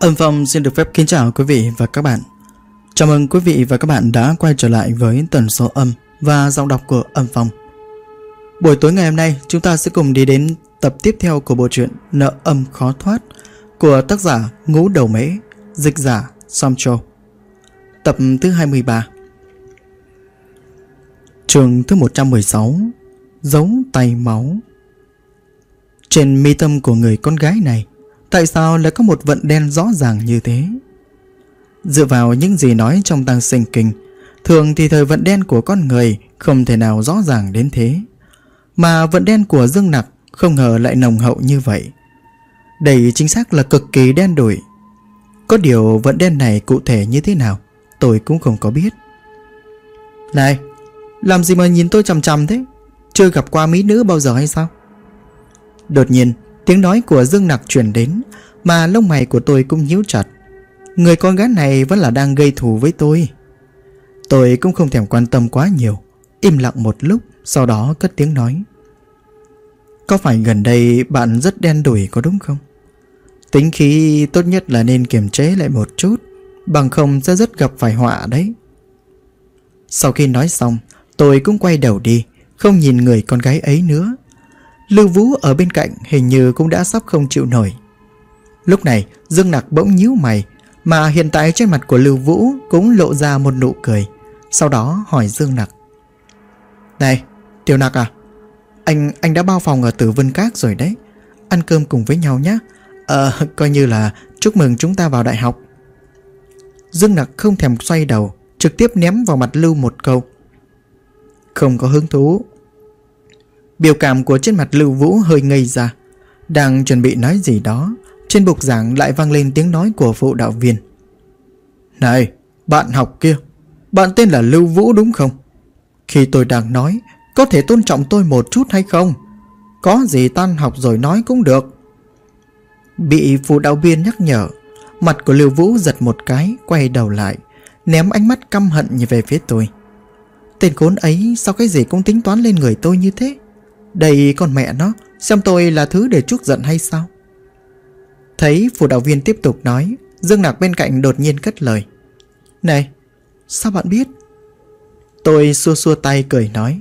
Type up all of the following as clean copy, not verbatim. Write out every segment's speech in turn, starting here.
Âm Phong xin được phép kính chào quý vị và các bạn. Chào mừng quý vị và các bạn đã quay trở lại với tần số âm và giọng đọc của Âm Phong. Buổi tối ngày hôm nay chúng ta sẽ cùng đi đến tập tiếp theo của bộ truyện Nợ Âm Khó Thoát của tác giả Ngũ Đầu Mễ, dịch giả Samcho. Tập thứ 23. Chương thứ 116. Dấu tay máu. Trên mi tâm của người con gái này tại sao lại có một vận đen rõ ràng như thế? Dựa vào những gì nói trong Tăng Sinh Kinh, thường thì thời vận đen của con người không thể nào rõ ràng đến thế, mà vận đen của Dương Nặc không ngờ lại nồng hậu như vậy. Đây chính xác là cực kỳ đen đủi. Có điều vận đen này cụ thể như thế nào tôi cũng không có biết. Này, làm gì mà nhìn tôi chằm chằm thế? Chưa gặp qua mỹ nữ bao giờ hay sao? Đột nhiên tiếng nói của Dương Nặc truyền đến, mà lông mày của tôi cũng nhíu chặt. Người con gái này vẫn là đang gây thù với tôi. Tôi cũng không thèm quan tâm quá nhiều, im lặng một lúc, sau đó cất tiếng nói: có phải gần đây bạn rất đen đủi có đúng không? Tính khí tốt nhất là nên kiềm chế lại một chút, bằng không sẽ rất gặp phải họa đấy. Sau khi nói xong, tôi cũng quay đầu đi, không nhìn người con gái ấy nữa. Lưu Vũ ở bên cạnh hình như cũng đã sắp không chịu nổi. Lúc này Dương Nặc bỗng nhíu mày, mà hiện tại trên mặt của Lưu Vũ cũng lộ ra một nụ cười. Sau đó hỏi Dương Nặc: này, Tiểu Nặc à, anh đã bao phòng ở Tử Vân Các rồi đấy. Ăn cơm cùng với nhau nhé. Coi như là chúc mừng chúng ta vào đại học. Dương Nặc không thèm xoay đầu, trực tiếp ném vào mặt Lưu một câu: không có hứng thú. Biểu cảm của trên mặt Lưu Vũ hơi ngây ra. Đang chuẩn bị nói gì đó, trên bục giảng lại vang lên tiếng nói của phụ đạo viên: này, bạn học kia, bạn tên là Lưu Vũ đúng không? Khi tôi đang nói, có thể tôn trọng tôi một chút hay không? Có gì tan học rồi nói cũng được. Bị phụ đạo viên nhắc nhở, mặt của Lưu Vũ giật một cái, quay đầu lại, ném ánh mắt căm hận nhìn về phía tôi. Tên khốn ấy sao cái gì cũng tính toán lên người tôi như thế? Đây con mẹ nó, xem tôi là thứ để chuốc giận hay sao? Thấy phụ đạo viên tiếp tục nói, Dương Nặc bên cạnh đột nhiên cất lời: này, sao bạn biết? Tôi xua xua tay cười nói: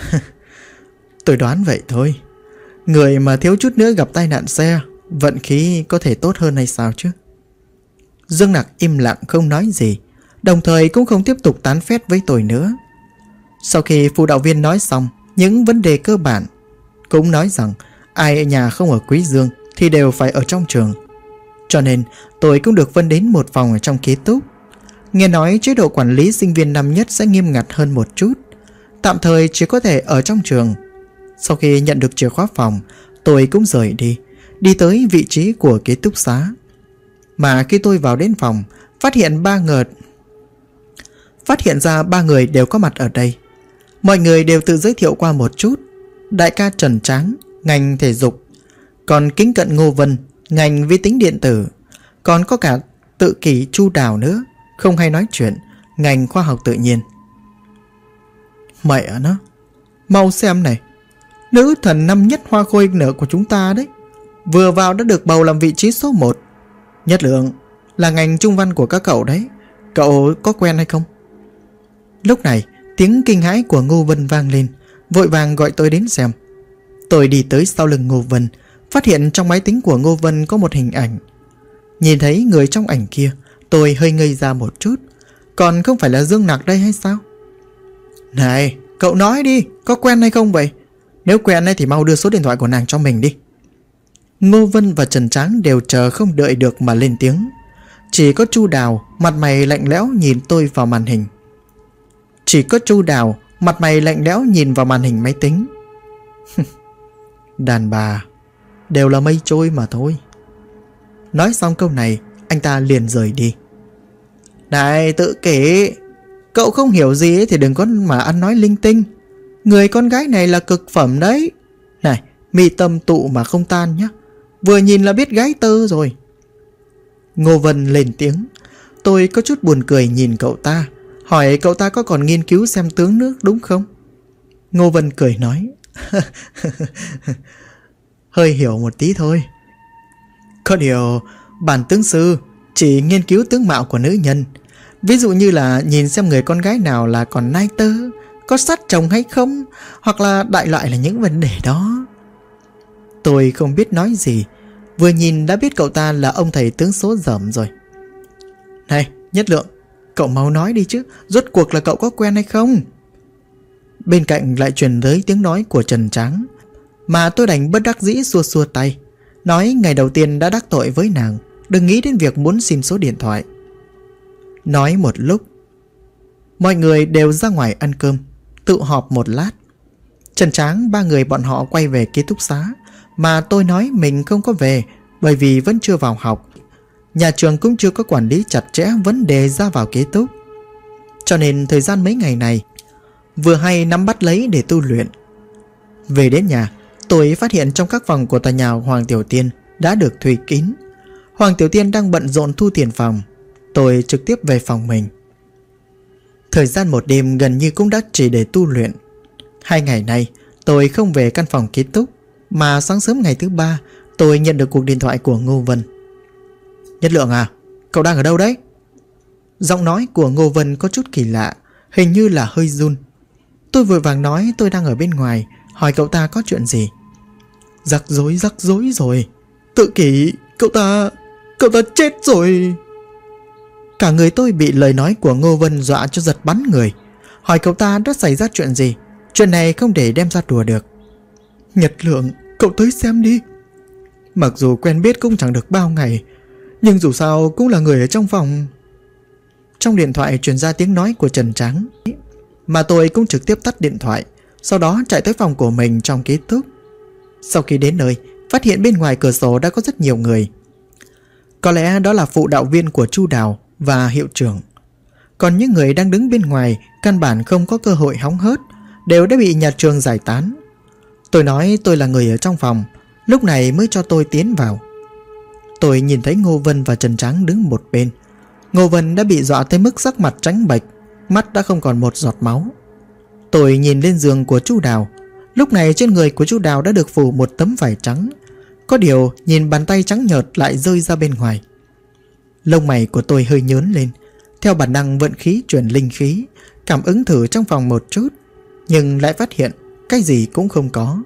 tôi đoán vậy thôi. Người mà thiếu chút nữa gặp tai nạn xe, vận khí có thể tốt hơn hay sao chứ? Dương Nặc im lặng không nói gì, đồng thời cũng không tiếp tục tán phét với tôi nữa. Sau khi phụ đạo viên nói xong những vấn đề cơ bản, cũng nói rằng ai ở nhà không ở Quý Dương thì đều phải ở trong trường, cho nên tôi cũng được phân đến một phòng ở trong ký túc. Nghe nói chế độ quản lý sinh viên năm nhất sẽ nghiêm ngặt hơn một chút, tạm thời chỉ có thể ở trong trường. Sau khi nhận được chìa khóa phòng, tôi cũng rời đi tới vị trí của ký túc xá. Mà khi tôi vào đến phòng, phát hiện ra ba người đều có mặt ở đây. Mọi người đều tự giới thiệu qua một chút. Đại ca Trần Tráng, ngành thể dục, còn Kính Cận Ngô Vân, ngành vi tính điện tử, còn có cả Tự Kỷ Chu Đào nữa, không hay nói chuyện, ngành khoa học tự nhiên. Mẹ nó, mau xem này, nữ thần năm nhất hoa khôi nở của chúng ta đấy, vừa vào đã được bầu làm vị trí số 1. Nhất Lượng là ngành trung văn của các cậu đấy, cậu có quen hay không? Lúc này tiếng kinh hãi của Ngô Vân vang lên, vội vàng gọi tôi đến xem. Tôi đi tới sau lưng Ngô Vân, phát hiện trong máy tính của Ngô Vân có một hình ảnh. Nhìn thấy người trong ảnh kia, tôi hơi ngây ra một chút. Còn không phải là Dương Nặc đây hay sao? Này, cậu nói đi, có quen hay không vậy? Nếu quen thì mau đưa số điện thoại của nàng cho mình đi. Ngô Vân và Trần Tráng đều chờ không đợi được mà lên tiếng. Chỉ có Chu Đào mặt mày lạnh lẽo nhìn tôi vào màn hình. Máy tính. Đàn bà đều là mây trôi mà thôi. Nói xong câu này, anh ta liền rời đi. Này Tự Kỷ, cậu không hiểu gì thì đừng có mà ăn nói linh tinh. Người con gái này là cực phẩm đấy. Này, mi tâm tụ mà không tan nhá, vừa nhìn là biết gái tơ rồi. Ngô Vân lên tiếng. Tôi có chút buồn cười nhìn cậu ta, hỏi cậu ta có còn nghiên cứu xem tướng nước đúng không? Ngô Vân cười nói: hơi hiểu một tí thôi. Có điều bản tướng sư chỉ nghiên cứu tướng mạo của nữ nhân. Ví dụ như là nhìn xem người con gái nào là còn nai tơ, có sát chồng hay không, hoặc là đại loại là những vấn đề đó. Tôi không biết nói gì, vừa nhìn đã biết cậu ta là ông thầy tướng số dởm rồi. Này Nhất Lượng, cậu mau nói đi chứ, rốt cuộc là cậu có quen hay không? Bên cạnh lại truyền tới tiếng nói của Trần Tráng, mà tôi đành bất đắc dĩ xua xua tay, nói ngày đầu tiên đã đắc tội với nàng, đừng nghĩ đến việc muốn xin số điện thoại. Nói một lúc, mọi người đều ra ngoài ăn cơm, tự họp một lát. Trần Tráng ba người bọn họ quay về ký túc xá, mà tôi nói mình không có về bởi vì vẫn chưa vào học. Nhà trường cũng chưa có quản lý chặt chẽ vấn đề ra vào ký túc, cho nên thời gian mấy ngày này vừa hay nắm bắt lấy để tu luyện. Về đến nhà, tôi phát hiện trong các phòng của tòa nhà Hoàng Tiểu Tiên đã được thuê kín. Hoàng Tiểu Tiên đang bận rộn thu tiền phòng. Tôi trực tiếp về phòng mình. Thời gian một đêm gần như cũng đã chỉ để tu luyện. 2 ngày nay tôi không về căn phòng ký túc, mà sáng sớm ngày thứ 3 tôi nhận được cuộc điện thoại của Ngô Vân. Nhất Lượng à, cậu đang ở đâu đấy? Giọng nói của Ngô Vân có chút kỳ lạ, hình như là hơi run. Tôi vội vàng nói tôi đang ở bên ngoài, hỏi cậu ta có chuyện gì. Rắc rối rồi. Tự kỷ, cậu ta chết rồi. Cả người tôi bị lời nói của Ngô Vân dọa cho giật bắn người. Hỏi cậu ta đã xảy ra chuyện gì, chuyện này không để đem ra đùa được. Nhật Lượng, cậu tới xem đi. Mặc dù quen biết cũng chẳng được bao ngày, nhưng dù sao cũng là người ở trong phòng. Trong điện thoại truyền ra tiếng nói của Trần Tráng, mà tôi cũng trực tiếp tắt điện thoại, sau đó chạy tới phòng của mình trong ký túc. Sau khi đến nơi, phát hiện bên ngoài cửa sổ đã có rất nhiều người. Có lẽ đó là phụ đạo viên của Chu Đào và hiệu trưởng. Còn những người đang đứng bên ngoài căn bản không có cơ hội hóng hớt, đều đã bị nhà trường giải tán. Tôi nói tôi là người ở trong phòng, lúc này mới cho tôi tiến vào. Tôi nhìn thấy Ngô Vân và Trần Tráng đứng một bên. Ngô Vân đã bị dọa tới mức sắc mặt trắng bệch, mắt đã không còn một giọt máu. Tôi nhìn lên giường của Chu Đào. Lúc này trên người của Chu Đào đã được phủ một tấm vải trắng. Có điều nhìn bàn tay trắng nhợt lại rơi ra bên ngoài. Lông mày của tôi hơi nhớn lên. Theo bản năng vận khí truyền linh khí, cảm ứng thử trong phòng một chút, nhưng lại phát hiện cái gì cũng không có.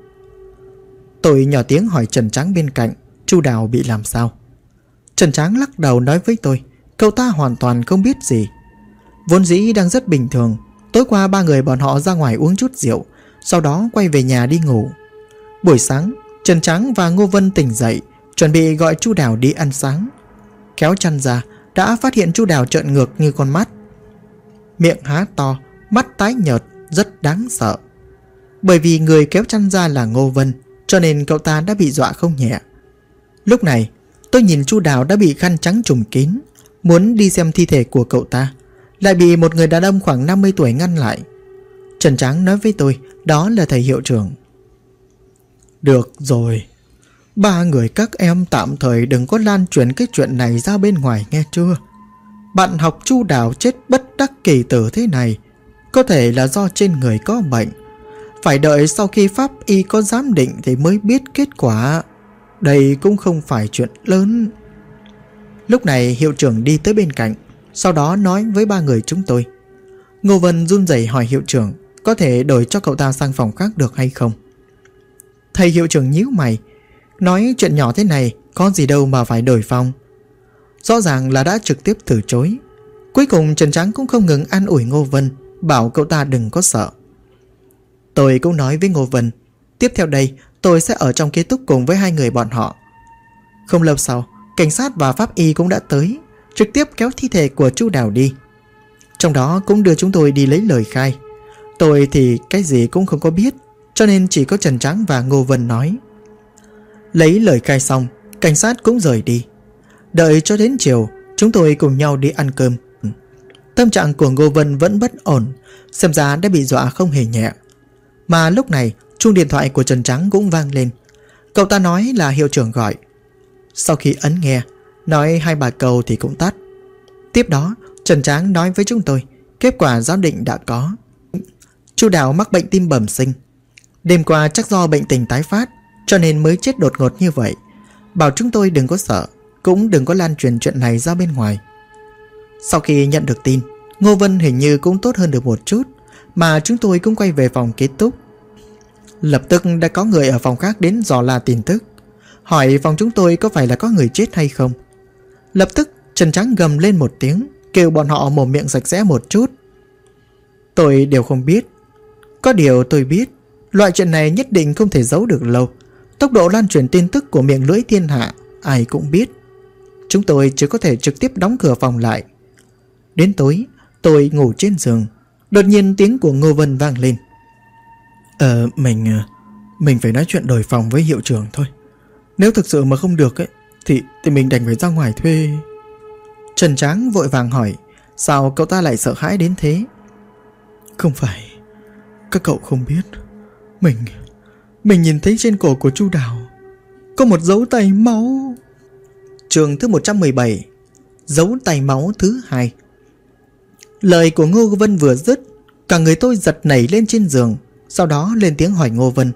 Tôi nhỏ tiếng hỏi Trần Tráng bên cạnh Chu Đào bị làm sao. Trần Tráng lắc đầu nói với tôi cậu ta hoàn toàn không biết gì. Vốn dĩ đang rất bình thường. Tối qua 3 người bọn họ ra ngoài uống chút rượu, sau đó quay về nhà đi ngủ. Buổi sáng Trần Tráng và Ngô Vân tỉnh dậy, chuẩn bị gọi Chu Đào đi ăn sáng. Kéo chăn ra đã phát hiện Chu Đào trợn ngược như con mắt, miệng há to, mắt tái nhợt, rất đáng sợ. Bởi vì người kéo chăn ra là Ngô Vân, cho nên cậu ta đã bị dọa không nhẹ. Lúc này tôi nhìn Chu Đào đã bị khăn trắng trùm kín, muốn đi xem thi thể của cậu ta, lại bị một người đàn ông khoảng 50 tuổi ngăn lại. Trần Tráng nói với tôi đó là thầy hiệu trưởng. Được rồi, 3 người các em tạm thời đừng có lan truyền cái chuyện này ra bên ngoài nghe chưa. Bạn học Chu Đào chết bất đắc kỳ tử thế này, có thể là do trên người có bệnh. Phải đợi sau khi pháp y có giám định thì mới biết kết quả. Đây cũng không phải chuyện lớn. Lúc này hiệu trưởng đi tới bên cạnh, sau đó nói với 3 người chúng tôi. Ngô Vân run rẩy hỏi hiệu trưởng có thể đổi cho cậu ta sang phòng khác được hay không. Thầy hiệu trưởng nhíu mày, nói chuyện nhỏ thế này có gì đâu mà phải đổi phòng. Rõ ràng là đã trực tiếp từ chối. Cuối cùng Trần Tráng cũng không ngừng an ủi Ngô Vân, bảo cậu ta đừng có sợ. Tôi cũng nói với Ngô Vân, tiếp theo đây tôi sẽ ở trong ký túc cùng với 2 người bọn họ. Không lâu sau, cảnh sát và pháp y cũng đã tới, trực tiếp kéo thi thể của Chu Đào đi. Trong đó cũng đưa chúng tôi đi lấy lời khai. Tôi thì cái gì cũng không có biết, cho nên chỉ có Trần Tráng và Ngô Vân nói. Lấy lời khai xong, cảnh sát cũng rời đi. Đợi cho đến chiều, chúng tôi cùng nhau đi ăn cơm. Tâm trạng của Ngô Vân vẫn bất ổn, xem ra đã bị dọa không hề nhẹ. Mà lúc này chuông điện thoại của Trần Tráng cũng vang lên. Cậu ta nói là hiệu trưởng gọi. Sau khi ấn nghe, nói 2-3 câu thì cũng tắt. Tiếp đó Trần Tráng nói với chúng tôi kết quả giám định đã có. Chu Đào mắc bệnh tim bẩm sinh. Đêm qua chắc do bệnh tình tái phát, cho nên mới chết đột ngột như vậy. Bảo chúng tôi đừng có sợ, cũng đừng có lan truyền chuyện này ra bên ngoài. Sau khi nhận được tin, Ngô Vân hình như cũng tốt hơn được một chút, mà chúng tôi cũng quay về phòng ký túc. Lập tức đã có người ở phòng khác đến dò la tin tức, hỏi phòng chúng tôi có phải là có người chết hay không. Lập tức Trần Trắng gầm lên một tiếng, kêu bọn họ mồm miệng sạch sẽ một chút. Tôi đều không biết. Có điều tôi biết, loại chuyện này nhất định không thể giấu được lâu. Tốc độ lan truyền tin tức của miệng lưỡi thiên hạ ai cũng biết. Chúng tôi chỉ có thể trực tiếp đóng cửa phòng lại. Đến tối, tôi ngủ trên giường, đột nhiên tiếng của Ngô Vân vang lên. Mình phải nói chuyện đổi phòng với hiệu trưởng thôi. Nếu thực sự mà không được ấy, thì mình đành phải ra ngoài thuê. Trần Tráng vội vàng hỏi, sao cậu ta lại sợ hãi đến thế? Không phải, các cậu không biết. Mình nhìn thấy trên cổ của Chu Đào có một dấu tay máu. Chương thứ 117, dấu tay máu thứ 2. Lời của Ngô Vân vừa dứt, cả người tôi giật nảy lên trên giường. Sau đó lên tiếng hỏi Ngô Vân.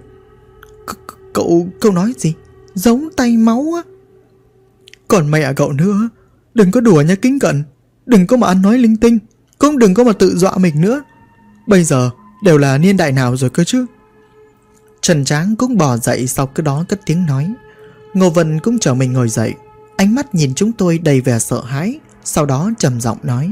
Cậu nói gì? Dấu tay máu á? Còn mẹ cậu nữa, đừng có đùa nha Kính Cận. Đừng có mà ăn nói linh tinh, cũng đừng có mà tự dọa mình nữa. Bây giờ đều là niên đại nào rồi cơ chứ? Trần Tráng cũng bò dậy, sau cái đó cất tiếng nói. Ngô Vân cũng chờ mình ngồi dậy, ánh mắt nhìn chúng tôi đầy vẻ sợ hãi. Sau đó trầm giọng nói.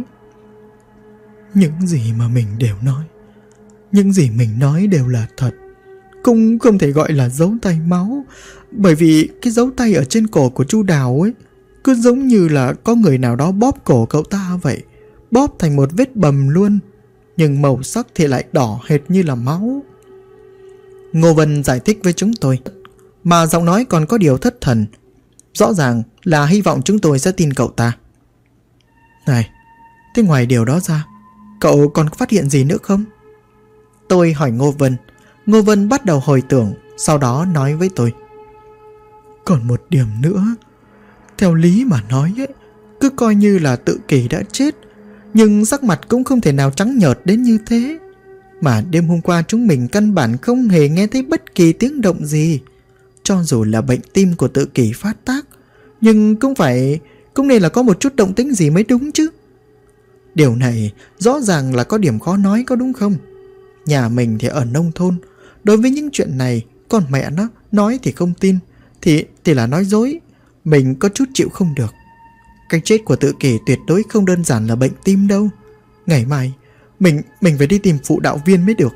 Những gì mà mình đều nói, những gì mình nói đều là thật. Cũng không thể gọi là dấu tay máu, bởi vì cái dấu tay ở trên cổ của Chu Đào ấy cứ giống như là có người nào đó bóp cổ cậu ta vậy. Bóp thành một vết bầm luôn, nhưng màu sắc thì lại đỏ hệt như là máu. Ngô Vân giải thích với chúng tôi, mà giọng nói còn có điều thất thần. Rõ ràng là hy vọng chúng tôi sẽ tin cậu ta. Này, thế ngoài điều đó ra, cậu còn phát hiện gì nữa không? Tôi hỏi Ngô Vân. Ngô Vân bắt đầu hồi tưởng, sau đó nói với tôi. Còn một điểm nữa. Theo lý mà nói ấy, cứ coi như là Tự Kỷ đã chết, nhưng sắc mặt cũng không thể nào trắng nhợt đến như thế. Mà đêm hôm qua chúng mình căn bản không hề nghe thấy bất kỳ tiếng động gì. Cho dù là bệnh tim của Tự Kỷ phát tác, nhưng cũng nên là có một chút động tĩnh gì mới đúng chứ. Điều này rõ ràng là có điểm khó nói, có đúng không? Nhà mình thì ở nông thôn, đối với những chuyện này con mẹ nó nói thì không tin, thì là nói dối. Mình có chút chịu không được. Cái chết của Tự Kỷ tuyệt đối không đơn giản là bệnh tim đâu. Ngày mai mình phải đi tìm phụ đạo viên mới được.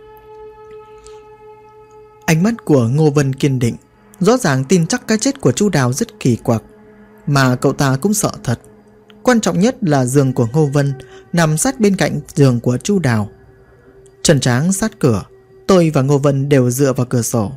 Ánh mắt của Ngô Vân kiên định, rõ ràng tin chắc cái chết của Chu Đào rất kỳ quặc, mà cậu ta cũng sợ thật. Quan trọng nhất là giường của Ngô Vân nằm sát bên cạnh giường của Chu Đào. Trần Tráng sát cửa, tôi và Ngô Vân đều dựa vào cửa sổ.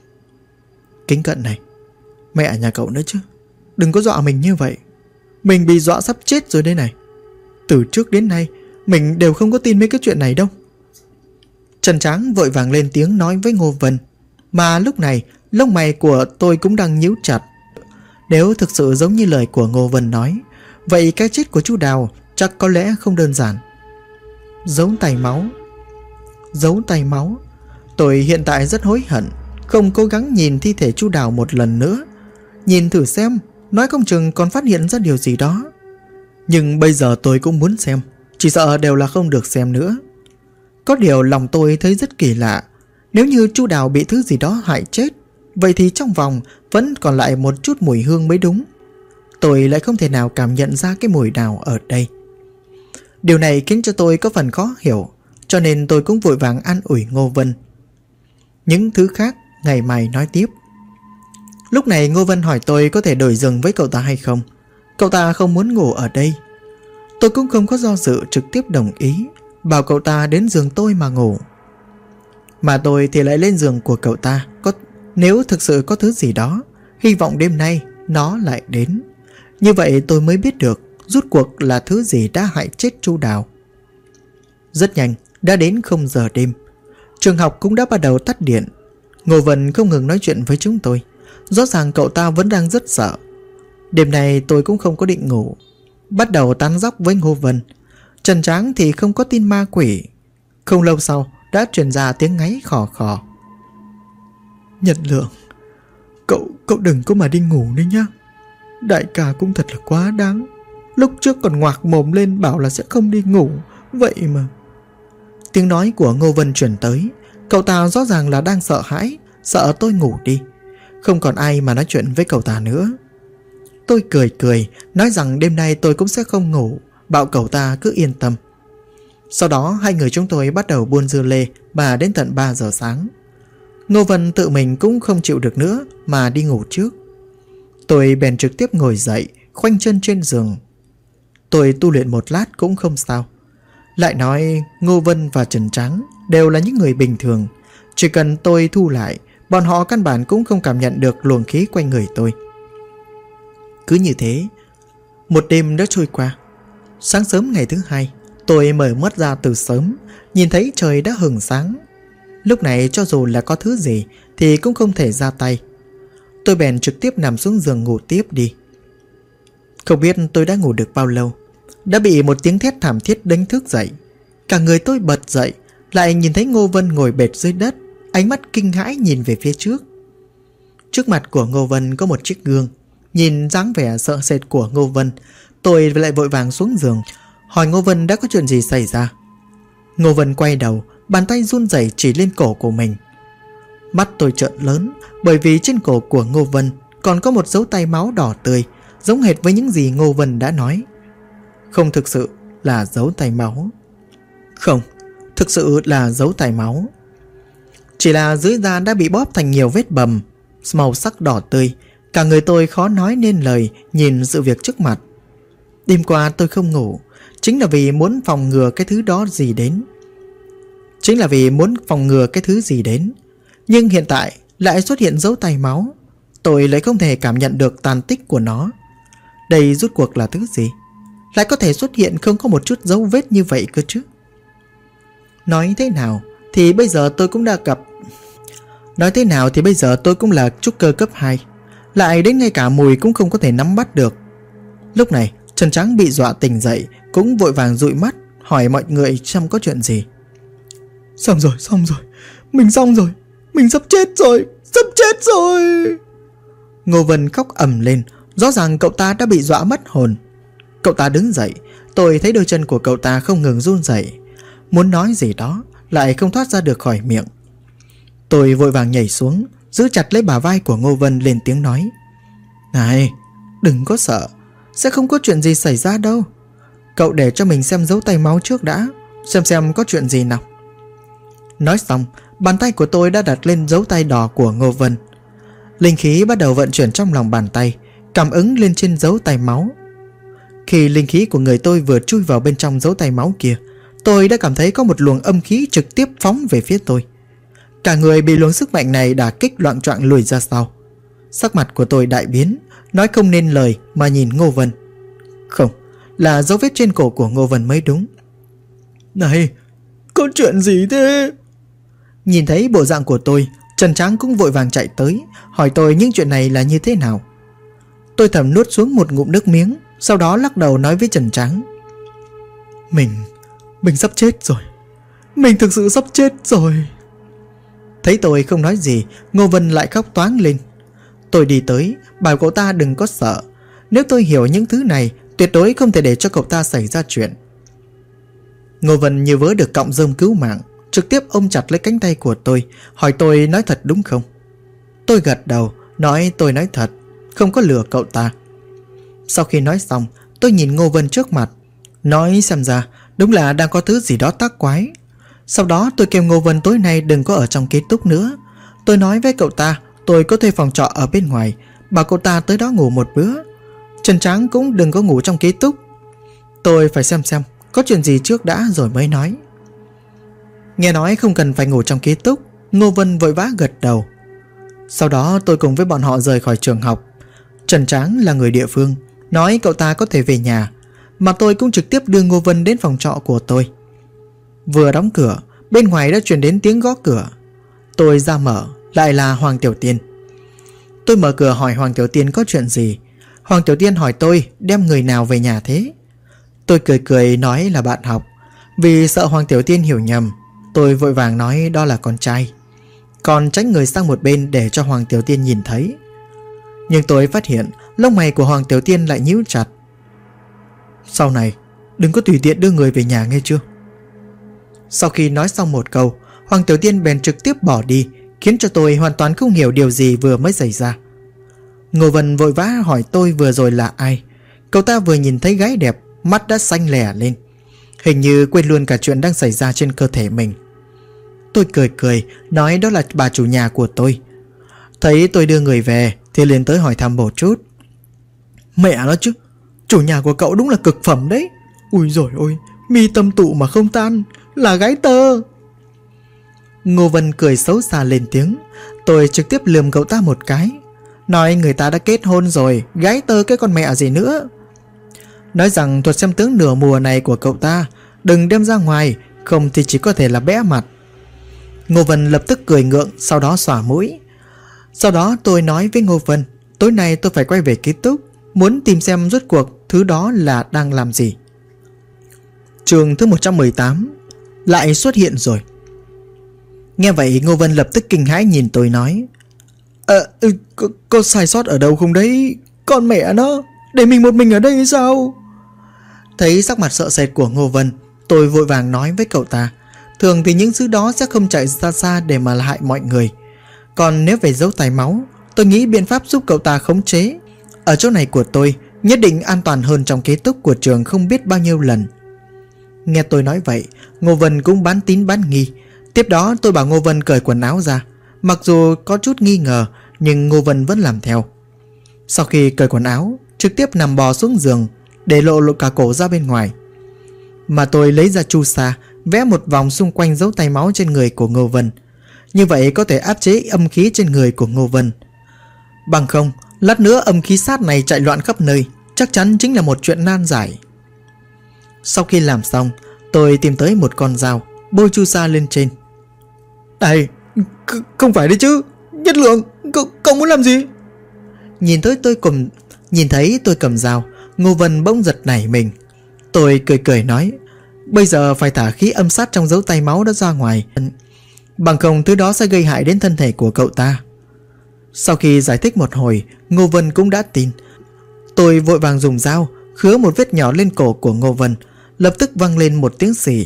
Kính Cận này, mẹ nhà cậu nữa chứ, đừng có dọa mình như vậy. Mình bị dọa sắp chết rồi đây này. Từ trước đến nay mình đều không có tin mấy cái chuyện này đâu. Trần Tráng vội vàng lên tiếng nói với Ngô Vân, mà lúc này lông mày của tôi cũng đang nhíu chặt. Nếu thực sự giống như lời của Ngô Vân nói, vậy cái chết của Chu Đào chắc có lẽ không đơn giản. Dấu tay máu. Dấu tay máu. Tôi hiện tại rất hối hận không cố gắng nhìn thi thể Chu Đào một lần nữa. Nhìn thử xem, nói không chừng còn phát hiện ra điều gì đó. Nhưng bây giờ tôi cũng muốn xem, chỉ sợ đều là không được xem nữa. Có điều lòng tôi thấy rất kỳ lạ. Nếu như Chu Đào bị thứ gì đó hại chết, vậy thì trong vòng vẫn còn lại một chút mùi hương mới đúng. Tôi lại không thể nào cảm nhận ra cái mùi nào ở đây. Điều này khiến cho tôi có phần khó hiểu, cho nên tôi cũng vội vàng an ủi Ngô Vân. Những thứ khác ngày mai nói tiếp. Lúc này Ngô Vân hỏi tôi có thể đổi giường với cậu ta hay không. Cậu ta không muốn ngủ ở đây. Tôi cũng không có do dự, trực tiếp đồng ý, bảo cậu ta đến giường tôi mà ngủ. Mà tôi thì lại lên giường của cậu ta. Nếu thực sự có thứ gì đó, hy vọng đêm nay nó lại đến. Như vậy tôi mới biết được rút cuộc là thứ gì đã hại chết Chu Đào. Rất nhanh, đã đến 0 giờ đêm. Trường học cũng đã bắt đầu tắt điện. Ngô Vân không ngừng nói chuyện với chúng tôi. Rõ ràng cậu ta vẫn đang rất sợ. Đêm này tôi cũng không có định ngủ, bắt đầu tán dóc với Ngô Vân. Trần Tráng thì không có tin ma quỷ. Không lâu sau đã truyền ra tiếng ngáy khò khò. Nhật Lượng, cậu đừng có mà đi ngủ đi nhá. Đại ca cũng thật là quá đáng. Lúc trước còn ngoạc mồm lên bảo là sẽ không đi ngủ. Vậy mà. Tiếng nói của Ngô Vân truyền tới. Cậu ta rõ ràng là đang sợ hãi, sợ tôi ngủ đi. Không còn ai mà nói chuyện với cậu ta nữa. Tôi cười cười, nói rằng đêm nay tôi cũng sẽ không ngủ, bảo cậu ta cứ yên tâm. Sau đó hai người chúng tôi bắt đầu buôn dưa lê và đến tận 3 giờ sáng. Ngô Vân tự mình cũng không chịu được nữa mà đi ngủ trước. Tôi bèn trực tiếp ngồi dậy, khoanh chân trên giường. Tôi tu luyện một lát cũng không sao. Lại nói Ngô Vân và Trần Tráng đều là những người bình thường. Chỉ cần tôi thu lại, bọn họ căn bản cũng không cảm nhận được luồng khí quanh người tôi. Cứ như thế, một đêm đã trôi qua. Sáng sớm ngày thứ hai, tôi mở mắt ra từ sớm, nhìn thấy trời đã hừng sáng. Lúc này cho dù là có thứ gì thì cũng không thể ra tay. Tôi bèn trực tiếp nằm xuống giường ngủ tiếp đi. Không biết tôi đã ngủ được bao lâu, đã bị một tiếng thét thảm thiết đánh thức dậy. Cả người tôi bật dậy, lại nhìn thấy Ngô Vân ngồi bệt dưới đất, ánh mắt kinh hãi nhìn về phía trước. Trước mặt của Ngô Vân có một chiếc gương. Nhìn dáng vẻ sợ sệt của Ngô Vân, tôi lại vội vàng xuống giường, hỏi Ngô Vân đã có chuyện gì xảy ra. Ngô Vân quay đầu, bàn tay run rẩy chỉ lên cổ của mình. Mắt tôi trợn lớn, bởi vì trên cổ của Ngô Vân còn có một dấu tay máu đỏ tươi, giống hệt với những gì Ngô Vân đã nói. Không thực sự là dấu tay máu. Không, thực sự là dấu tay máu. Chỉ là dưới da đã bị bóp thành nhiều vết bầm, màu sắc đỏ tươi. Cả người tôi khó nói nên lời nhìn sự việc trước mặt. Đêm qua tôi không ngủ, chính là vì muốn phòng ngừa cái thứ gì đến. Nhưng hiện tại lại xuất hiện dấu tay máu. Tôi lại không thể cảm nhận được tàn tích của nó. Đây rốt cuộc là thứ gì? Lại có thể xuất hiện không có một chút dấu vết như vậy cơ chứ? Nói thế nào thì bây giờ tôi cũng là trúc cơ cấp 2. Lại đến ngay cả mùi cũng không có thể nắm bắt được. Lúc này Trần Tráng bị dọa tỉnh dậy, cũng vội vàng dụi mắt hỏi mọi người xem có chuyện gì. Xong rồi, mình sắp chết rồi. Ngô Vân khóc ầm lên, rõ ràng cậu ta đã bị dọa mất hồn. Cậu ta đứng dậy, tôi thấy đôi chân của cậu ta không ngừng run rẩy, muốn nói gì đó lại không thoát ra được khỏi miệng. Tôi vội vàng nhảy xuống, giữ chặt lấy bả vai của Ngô Vân, lên tiếng nói: Này, đừng có sợ, sẽ không có chuyện gì xảy ra đâu. Cậu để cho mình xem dấu tay máu trước đã, xem có chuyện gì nào. Nói xong, bàn tay của tôi đã đặt lên dấu tay đỏ của Ngô Vân. Linh khí bắt đầu vận chuyển trong lòng bàn tay, cảm ứng lên trên dấu tay máu. Khi linh khí của người tôi vừa chui vào bên trong dấu tay máu kia, tôi đã cảm thấy có một luồng âm khí trực tiếp phóng về phía tôi. Cả người bị luồng sức mạnh này đả kích, loạng choạng lùi ra sau. Sắc mặt của tôi đại biến, nói không nên lời mà nhìn Ngô Vân. Không, là dấu vết trên cổ của Ngô Vân mới đúng. Này, có chuyện gì thế? Nhìn thấy bộ dạng của tôi, Trần Tráng cũng vội vàng chạy tới, hỏi tôi những chuyện này là như thế nào. Tôi thầm nuốt xuống một ngụm nước miếng, sau đó lắc đầu nói với Trần Tráng: Mình sắp chết rồi. Mình thực sự sắp chết rồi. Thấy tôi không nói gì, Ngô Vân lại khóc toáng lên. Tôi đi tới, bảo cậu ta đừng có sợ. Nếu tôi hiểu những thứ này, tuyệt đối không thể để cho cậu ta xảy ra chuyện. Ngô Vân như vớ được cọng rơm cứu mạng, trực tiếp ôm chặt lấy cánh tay của tôi, hỏi tôi nói thật đúng không. Tôi gật đầu, nói tôi nói thật, không có lừa cậu ta. Sau khi nói xong, tôi nhìn Ngô Vân trước mặt, nói xem ra đúng là đang có thứ gì đó tác quái. Sau đó tôi kêu Ngô Vân tối nay đừng có ở trong ký túc nữa. Tôi nói với cậu ta tôi có thuê phòng trọ ở bên ngoài, bảo cậu ta tới đó ngủ một bữa. Trần Tráng cũng đừng có ngủ trong ký túc. Tôi phải xem có chuyện gì trước đã rồi mới nói. Nghe nói không cần phải ngủ trong ký túc, Ngô Vân vội vã gật đầu. Sau đó tôi cùng với bọn họ rời khỏi trường học. Trần Tráng là người địa phương, nói cậu ta có thể về nhà, mà tôi cũng trực tiếp đưa Ngô Vân đến phòng trọ của tôi. Vừa đóng cửa, bên ngoài đã truyền đến tiếng gõ cửa. Tôi ra mở, lại là Hoàng Tiểu Tiên. Tôi mở cửa hỏi Hoàng Tiểu Tiên có chuyện gì. Hoàng Tiểu Tiên hỏi tôi đem người nào về nhà thế. Tôi cười nói là bạn học. Vì sợ Hoàng Tiểu Tiên hiểu nhầm, tôi vội vàng nói đó là con trai, còn tránh người sang một bên để cho Hoàng Tiểu Tiên nhìn thấy. Nhưng tôi phát hiện lông mày của Hoàng Tiểu Tiên lại nhíu chặt. Sau này đừng có tùy tiện đưa người về nhà nghe chưa? Sau khi nói xong một câu, Hoàng Tiểu Tiên bèn trực tiếp bỏ đi, khiến cho tôi hoàn toàn không hiểu điều gì vừa mới xảy ra. Ngô Vân vội vã hỏi tôi vừa rồi là ai. Cậu ta vừa nhìn thấy gái đẹp, mắt đã xanh lẻ lên, hình như quên luôn cả chuyện đang xảy ra trên cơ thể mình. Tôi cười cười nói đó là bà chủ nhà của tôi. Thấy tôi đưa người về thì liền tới hỏi thăm một chút. Mẹ nó chứ, chủ nhà của cậu đúng là cực phẩm đấy. Ui dồi ôi, mi tâm tụ mà không tan, là gái tơ. Ngô Vân cười xấu xa lên tiếng. Tôi trực tiếp lườm cậu ta một cái, nói người ta đã kết hôn rồi, gái tơ cái con mẹ gì nữa. Nói rằng thuật xem tướng nửa mùa này của cậu ta đừng đem ra ngoài, không thì chỉ có thể là bẽ mặt. Ngô Vân lập tức cười ngượng, sau đó xòa mũi. Sau đó tôi nói với Ngô Vân, tối nay tôi phải quay về ký túc, muốn tìm xem rốt cuộc thứ đó là đang làm gì. Chương thứ 118 lại xuất hiện rồi. Nghe vậy Ngô Vân lập tức kinh hãi nhìn tôi nói, có sai sót ở đâu không đấy? Con mẹ nó, để mình một mình ở đây hay sao? Thấy sắc mặt sợ sệt của Ngô Vân, tôi vội vàng nói với cậu ta, thường thì những thứ đó sẽ không chạy ra xa để mà hại mọi người. Còn nếu về giấu tay máu, tôi nghĩ biện pháp giúp cậu ta khống chế ở chỗ này của tôi nhất định an toàn hơn trong ký túc của trường không biết bao nhiêu lần. Nghe tôi nói vậy, Ngô Vân cũng bán tín bán nghi. Tiếp đó tôi bảo Ngô Vân cởi quần áo ra. Mặc dù có chút nghi ngờ, nhưng Ngô Vân vẫn làm theo. Sau khi cởi quần áo, trực tiếp nằm bò xuống giường, để lộ cả cổ ra bên ngoài. Mà tôi lấy ra chu sa, vẽ một vòng xung quanh dấu tay máu trên người của Ngô Vân. Như vậy có thể áp chế âm khí trên người của Ngô Vân. Bằng không, lát nữa âm khí sát này chạy loạn khắp nơi, chắc chắn chính là một chuyện nan giải. Sau khi làm xong, tôi tìm tới một con dao, bôi chu sa lên trên. Này, không phải đấy chứ, Nhất Lượng, cậu muốn làm gì? Nhìn thấy tôi cầm dao, Ngô Vân bỗng giật nảy mình. Tôi cười nói, bây giờ phải thả khí âm sát trong dấu tay máu đó ra ngoài, bằng không thứ đó sẽ gây hại đến thân thể của cậu ta. Sau khi giải thích một hồi, Ngô Vân cũng đã tin. Tôi vội vàng dùng dao khứa một vết nhỏ lên cổ của Ngô Vân. Lập tức vang lên một tiếng xì.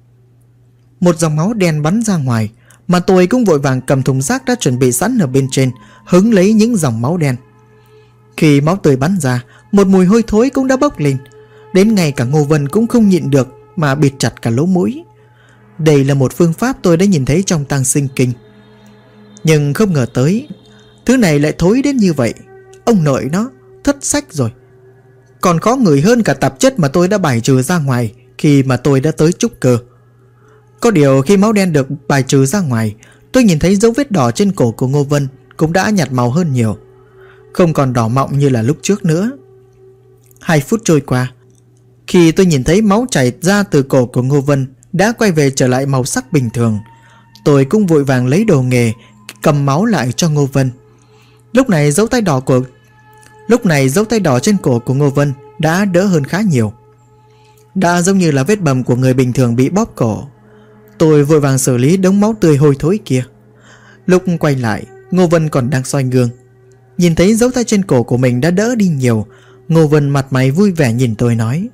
Một dòng máu đen bắn ra ngoài, mà tôi cũng vội vàng cầm thùng rác đã chuẩn bị sẵn ở bên trên, hứng lấy những dòng máu đen. Khi máu tươi bắn ra, một mùi hôi thối cũng đã bốc lên. Đến ngay cả Ngô Vân cũng không nhịn được mà bịt chặt cả lỗ mũi. Đây là một phương pháp tôi đã nhìn thấy trong Tang Sinh Kinh, nhưng không ngờ tới thứ này lại thối đến như vậy. Ông nội nó, thất sách rồi. Còn khó ngửi hơn cả tạp chất mà tôi đã bài trừ ra ngoài khi mà tôi đã tới trúc cơ. Có điều khi máu đen được bài trừ ra ngoài, tôi nhìn thấy dấu vết đỏ trên cổ của Ngô Vân cũng đã nhạt màu hơn nhiều, không còn đỏ mọng như là lúc trước nữa. 2 phút trôi qua, khi tôi nhìn thấy máu chảy ra từ cổ của Ngô Vân đã quay về trở lại màu sắc bình thường, tôi cũng vội vàng lấy đồ nghề cầm máu lại cho Ngô Vân. Lúc này dấu tay đỏ trên cổ của Ngô Vân đã đỡ hơn khá nhiều, đã giống như là vết bầm của người bình thường bị bóp cổ. Tôi vội vàng xử lý đống máu tươi hôi thối kia. Lúc quay lại, Ngô Vân còn đang soi gương. Nhìn thấy dấu tay trên cổ của mình đã đỡ đi nhiều, Ngô Vân mặt mày vui vẻ nhìn tôi nói,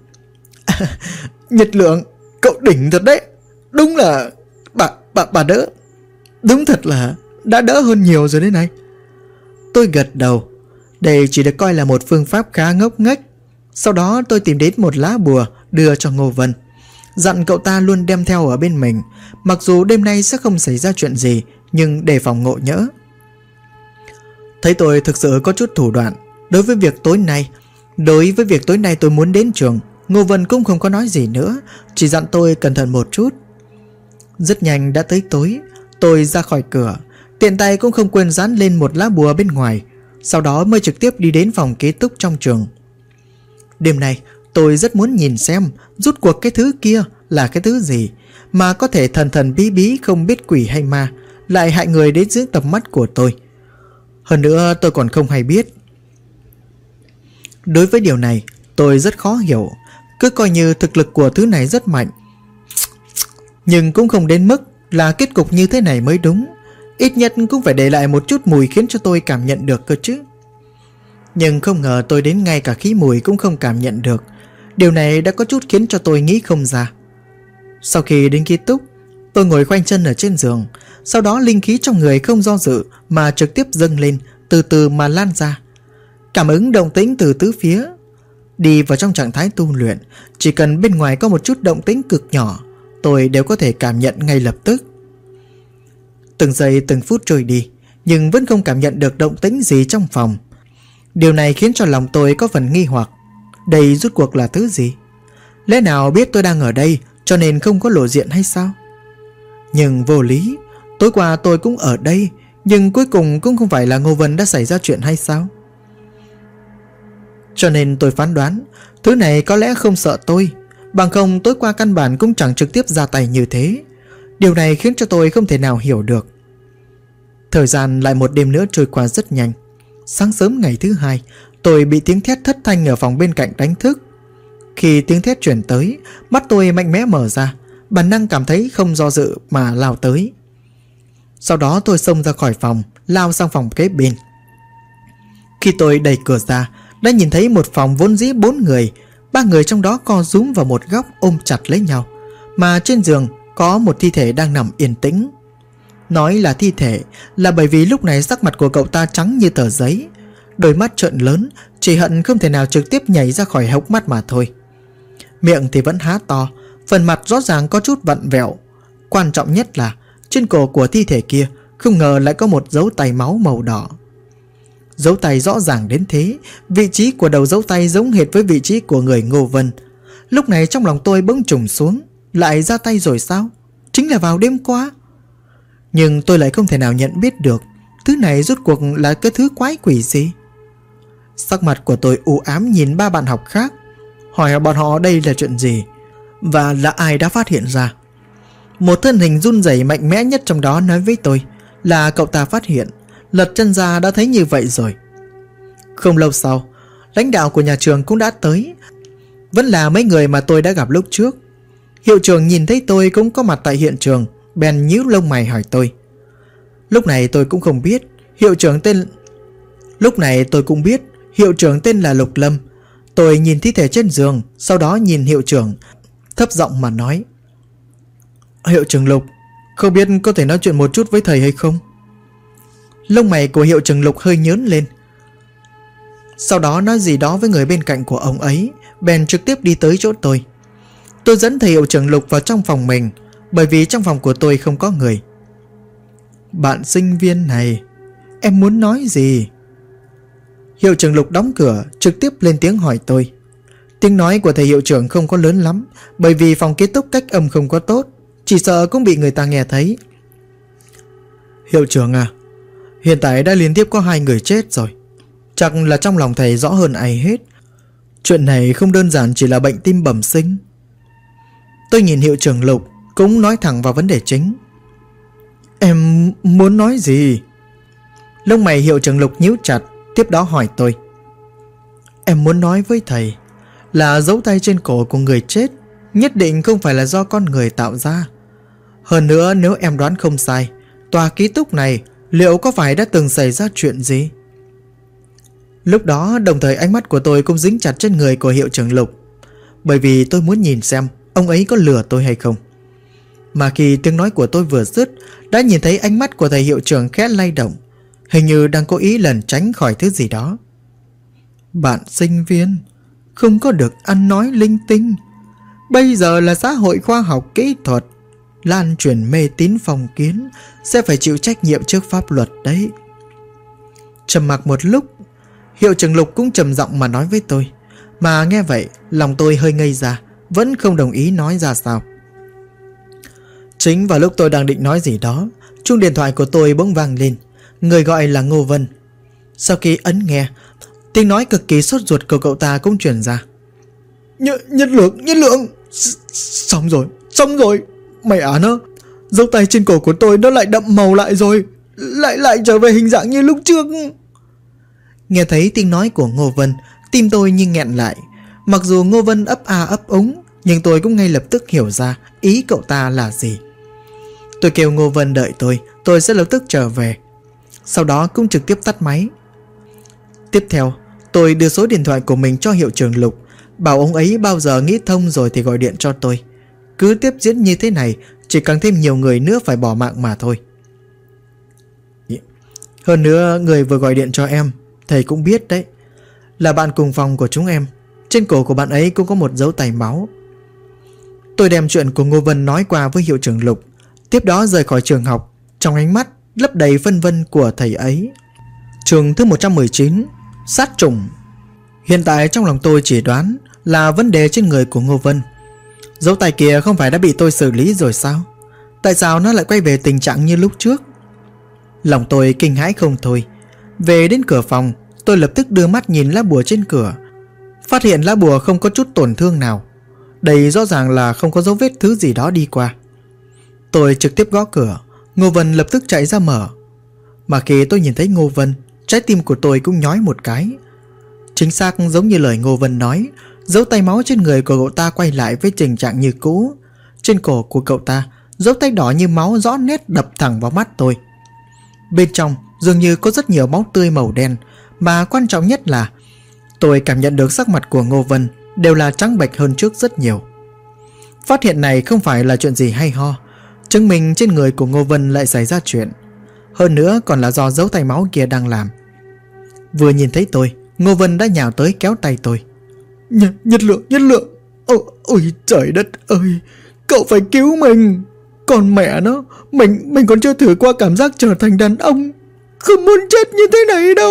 Nhật Lượng, cậu đỉnh thật đấy. Đúng là bà đỡ. Đúng thật là đã đỡ hơn nhiều rồi đấy này. Tôi gật đầu. Đây chỉ được coi là một phương pháp khá ngốc nghếch. Sau đó tôi tìm đến một lá bùa đưa cho Ngô Vân, dặn cậu ta luôn đem theo ở bên mình. Mặc dù đêm nay sẽ không xảy ra chuyện gì, nhưng đề phòng ngộ nhỡ. Thấy tôi thực sự có chút thủ đoạn đối với việc tối nay tôi muốn đến trường, Ngô Vân cũng không có nói gì nữa, chỉ dặn tôi cẩn thận một chút. Rất nhanh đã tới tối. Tôi ra khỏi cửa, tiện tay cũng không quên dán lên một lá bùa bên ngoài, sau đó mới trực tiếp đi đến phòng ký túc trong trường. Đêm nay tôi rất muốn nhìn xem rút cuộc cái thứ kia là cái thứ gì mà có thể thần thần bí bí không biết quỷ hay ma, lại hại người đến dưới tầm mắt của tôi. Hơn nữa tôi còn không hay biết. Đối với điều này tôi rất khó hiểu. Cứ coi như thực lực của thứ này rất mạnh, nhưng cũng không đến mức là kết cục như thế này mới đúng. Ít nhất cũng phải để lại một chút mùi khiến cho tôi cảm nhận được cơ chứ. Nhưng không ngờ tôi đến ngay cả khí mùi cũng không cảm nhận được. Điều này đã có chút khiến cho tôi nghĩ không ra. Sau khi đến ký túc, tôi ngồi khoanh chân ở trên giường. Sau đó linh khí trong người không do dự mà trực tiếp dâng lên, từ từ mà lan ra. Cảm ứng động tĩnh từ tứ phía. Đi vào trong trạng thái tu luyện, chỉ cần bên ngoài có một chút động tĩnh cực nhỏ, tôi đều có thể cảm nhận ngay lập tức. Từng giây từng phút trôi đi, nhưng vẫn không cảm nhận được động tĩnh gì trong phòng. Điều này khiến cho lòng tôi có phần nghi hoặc. Đây rốt cuộc là thứ gì? Lẽ nào biết tôi đang ở đây cho nên không có lộ diện hay sao? Nhưng vô lý, tối qua tôi cũng ở đây, nhưng cuối cùng cũng không phải là Ngô Vân đã xảy ra chuyện hay sao? Cho nên tôi phán đoán thứ này có lẽ không sợ tôi, bằng không tối qua căn bản cũng chẳng trực tiếp ra tay như thế. Điều này khiến cho tôi không thể nào hiểu được. Thời gian lại một đêm nữa trôi qua rất nhanh. Sáng sớm ngày thứ hai, tôi bị tiếng thét thất thanh ở phòng bên cạnh đánh thức. Khi tiếng thét chuyển tới, mắt tôi mạnh mẽ mở ra, bản năng cảm thấy không do dự mà lao tới. Sau đó tôi xông ra khỏi phòng, lao sang phòng kế bên. Khi tôi đẩy cửa ra, đã nhìn thấy một phòng vốn dĩ 4 người, 3 người trong đó co rúm vào một góc ôm chặt lấy nhau, mà trên giường có một thi thể đang nằm yên tĩnh. Nói là thi thể là bởi vì lúc này sắc mặt của cậu ta trắng như tờ giấy, đôi mắt trợn lớn, chỉ hận không thể nào trực tiếp nhảy ra khỏi hốc mắt mà thôi. Miệng thì vẫn há to, phần mặt rõ ràng có chút vặn vẹo. Quan trọng nhất là trên cổ của thi thể kia không ngờ lại có một dấu tay máu màu đỏ. Dấu tay rõ ràng đến thế, vị trí của đầu dấu tay giống hệt với vị trí của người Ngô Vân. Lúc này trong lòng tôi bỗng trùng xuống, lại ra tay rồi sao? Chính là vào đêm qua. Nhưng tôi lại không thể nào nhận biết được thứ này rốt cuộc là cái thứ quái quỷ gì. Sắc mặt của tôi u ám nhìn 3 bạn học khác, hỏi bọn họ đây là chuyện gì và là ai đã phát hiện ra. Một thân hình run rẩy mạnh mẽ nhất trong đó nói với tôi là cậu ta phát hiện, lật chân ra đã thấy như vậy rồi. Không lâu sau, lãnh đạo của nhà trường cũng đã tới, vẫn là mấy người mà tôi đã gặp lúc trước. Hiệu trưởng nhìn thấy tôi cũng có mặt tại hiện trường, bèn nhíu lông mày hỏi tôi. Lúc này tôi cũng biết hiệu trưởng tên là Lục Lâm. Tôi nhìn thi thể trên giường, sau đó nhìn hiệu trưởng, thấp giọng mà nói: Hiệu trưởng Lục, không biết có thể nói chuyện một chút với thầy hay không? Lông mày của hiệu trưởng Lục hơi nhớn lên, sau đó nói gì đó với người bên cạnh của ông ấy, bèn trực tiếp đi tới chỗ tôi. Tôi dẫn thầy hiệu trưởng Lục vào trong phòng mình, bởi vì trong phòng của tôi không có người. Bạn sinh viên này, em muốn nói gì? Hiệu trưởng Lục đóng cửa, trực tiếp lên tiếng hỏi tôi. Tiếng nói của thầy hiệu trưởng không có lớn lắm, bởi vì phòng ký túc cách âm không có tốt, chỉ sợ cũng bị người ta nghe thấy. Hiệu trưởng à, hiện tại đã liên tiếp có 2 người chết rồi. Chắc là trong lòng thầy rõ hơn ai hết. Chuyện này không đơn giản chỉ là bệnh tim bẩm sinh. Tôi nhìn hiệu trưởng Lục, cũng nói thẳng vào vấn đề chính. Em muốn nói gì? Lông mày hiệu trưởng Lục nhíu chặt, tiếp đó hỏi tôi. Em muốn nói với thầy là dấu tay trên cổ của người chết nhất định không phải là do con người tạo ra. Hơn nữa, nếu em đoán không sai, tòa ký túc này liệu có phải đã từng xảy ra chuyện gì? Lúc đó đồng thời ánh mắt của tôi cũng dính chặt trên người của hiệu trưởng Lục, bởi vì tôi muốn nhìn xem ông ấy có lừa tôi hay không. Mà khi tiếng nói của tôi vừa dứt, đã nhìn thấy ánh mắt của thầy hiệu trưởng khẽ lay động, hình như đang cố ý lẩn tránh khỏi thứ gì đó. Bạn sinh viên không có được ăn nói linh tinh. Bây giờ là xã hội khoa học kỹ thuật, lan truyền mê tín phong kiến sẽ phải chịu trách nhiệm trước pháp luật đấy. Trầm mặc một lúc, hiệu trưởng Lục cũng trầm giọng mà nói với tôi. Mà nghe vậy, lòng tôi hơi ngây ra, vẫn không đồng ý nói ra sao. Chính vào lúc tôi đang định nói gì đó, chuông điện thoại của tôi bỗng vang lên. Người gọi là Ngô Vân. Sau khi ấn nghe, tiếng nói cực kỳ sốt ruột của cậu ta cũng truyền ra. Nhất lượng, xong rồi, mày à nó, dấu tay trên cổ của tôi nó lại đậm màu lại rồi, lại trở về hình dạng như lúc trước. Nghe thấy tiếng nói của Ngô Vân, tim tôi như nghẹn lại. Mặc dù Ngô Vân ấp a ấp úng, nhưng tôi cũng ngay lập tức hiểu ra ý cậu ta là gì. Tôi kêu Ngô Vân đợi tôi sẽ lập tức trở về. Sau đó cũng trực tiếp tắt máy. Tiếp theo, Tôi đưa số điện thoại của mình cho hiệu trưởng Lục, bảo ông ấy bao giờ nghĩ thông rồi thì gọi điện cho tôi. Cứ tiếp diễn như thế này, chỉ càng thêm nhiều người nữa phải bỏ mạng mà thôi. Hơn nữa, người vừa gọi điện cho em, thầy cũng biết đấy, là bạn cùng phòng của chúng em. Trên cổ của bạn ấy cũng có một dấu tay máu. Tôi đem chuyện của Ngô Vân nói qua với hiệu trưởng Lục, tiếp đó rời khỏi trường học, trong ánh mắt lấp đầy phân vân của thầy ấy. Trường thứ 119, sát trùng. Hiện tại trong lòng tôi chỉ đoán là vấn đề trên người của Ngô Vân. Dấu tay kia không phải đã bị tôi xử lý rồi sao? Tại sao nó lại quay về tình trạng như lúc trước? Lòng tôi kinh hãi không thôi. Về đến cửa phòng, tôi lập tức đưa mắt nhìn lá bùa trên cửa, phát hiện lá bùa không có chút tổn thương nào. Đây rõ ràng là không có dấu vết thứ gì đó đi qua. Tôi trực tiếp gõ cửa. Ngô Vân lập tức chạy ra mở. Mà khi tôi nhìn thấy Ngô Vân, trái tim của tôi cũng nhói một cái. Chính xác giống như lời Ngô Vân nói, dấu tay máu trên người của cậu ta quay lại với tình trạng như cũ. Trên cổ của cậu ta, dấu tay đỏ như máu rõ nét đập thẳng vào mắt tôi. Bên trong dường như có rất nhiều máu tươi màu đen, mà quan trọng nhất là tôi cảm nhận được sắc mặt của Ngô Vân đều là trắng bệch hơn trước rất nhiều. Phát hiện này không phải là chuyện gì hay ho, chứng minh trên người của Ngô Vân lại xảy ra chuyện. Hơn nữa còn là do dấu tay máu kia đang làm. Vừa nhìn thấy tôi, Ngô Vân đã nhào tới kéo tay tôi. Nhất lượng. Ôi trời đất ơi, cậu phải cứu mình. Còn mẹ nó, mình còn chưa thử qua cảm giác trở thành đàn ông. Không muốn chết như thế này đâu.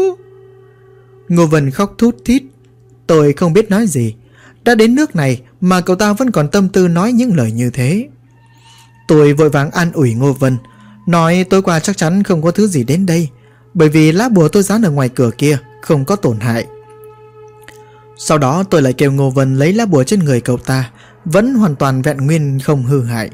Ngô Vân khóc thút thít. Tôi không biết nói gì. Đã đến nước này mà cậu ta vẫn còn tâm tư nói những lời như thế. Tôi vội vàng an ủi Ngô Vân, nói tối qua chắc chắn không có thứ gì đến đây, bởi vì lá bùa tôi dán ở ngoài cửa kia không có tổn hại. Sau đó tôi lại kêu Ngô Vân lấy lá bùa trên người cậu ta, vẫn hoàn toàn vẹn nguyên không hư hại.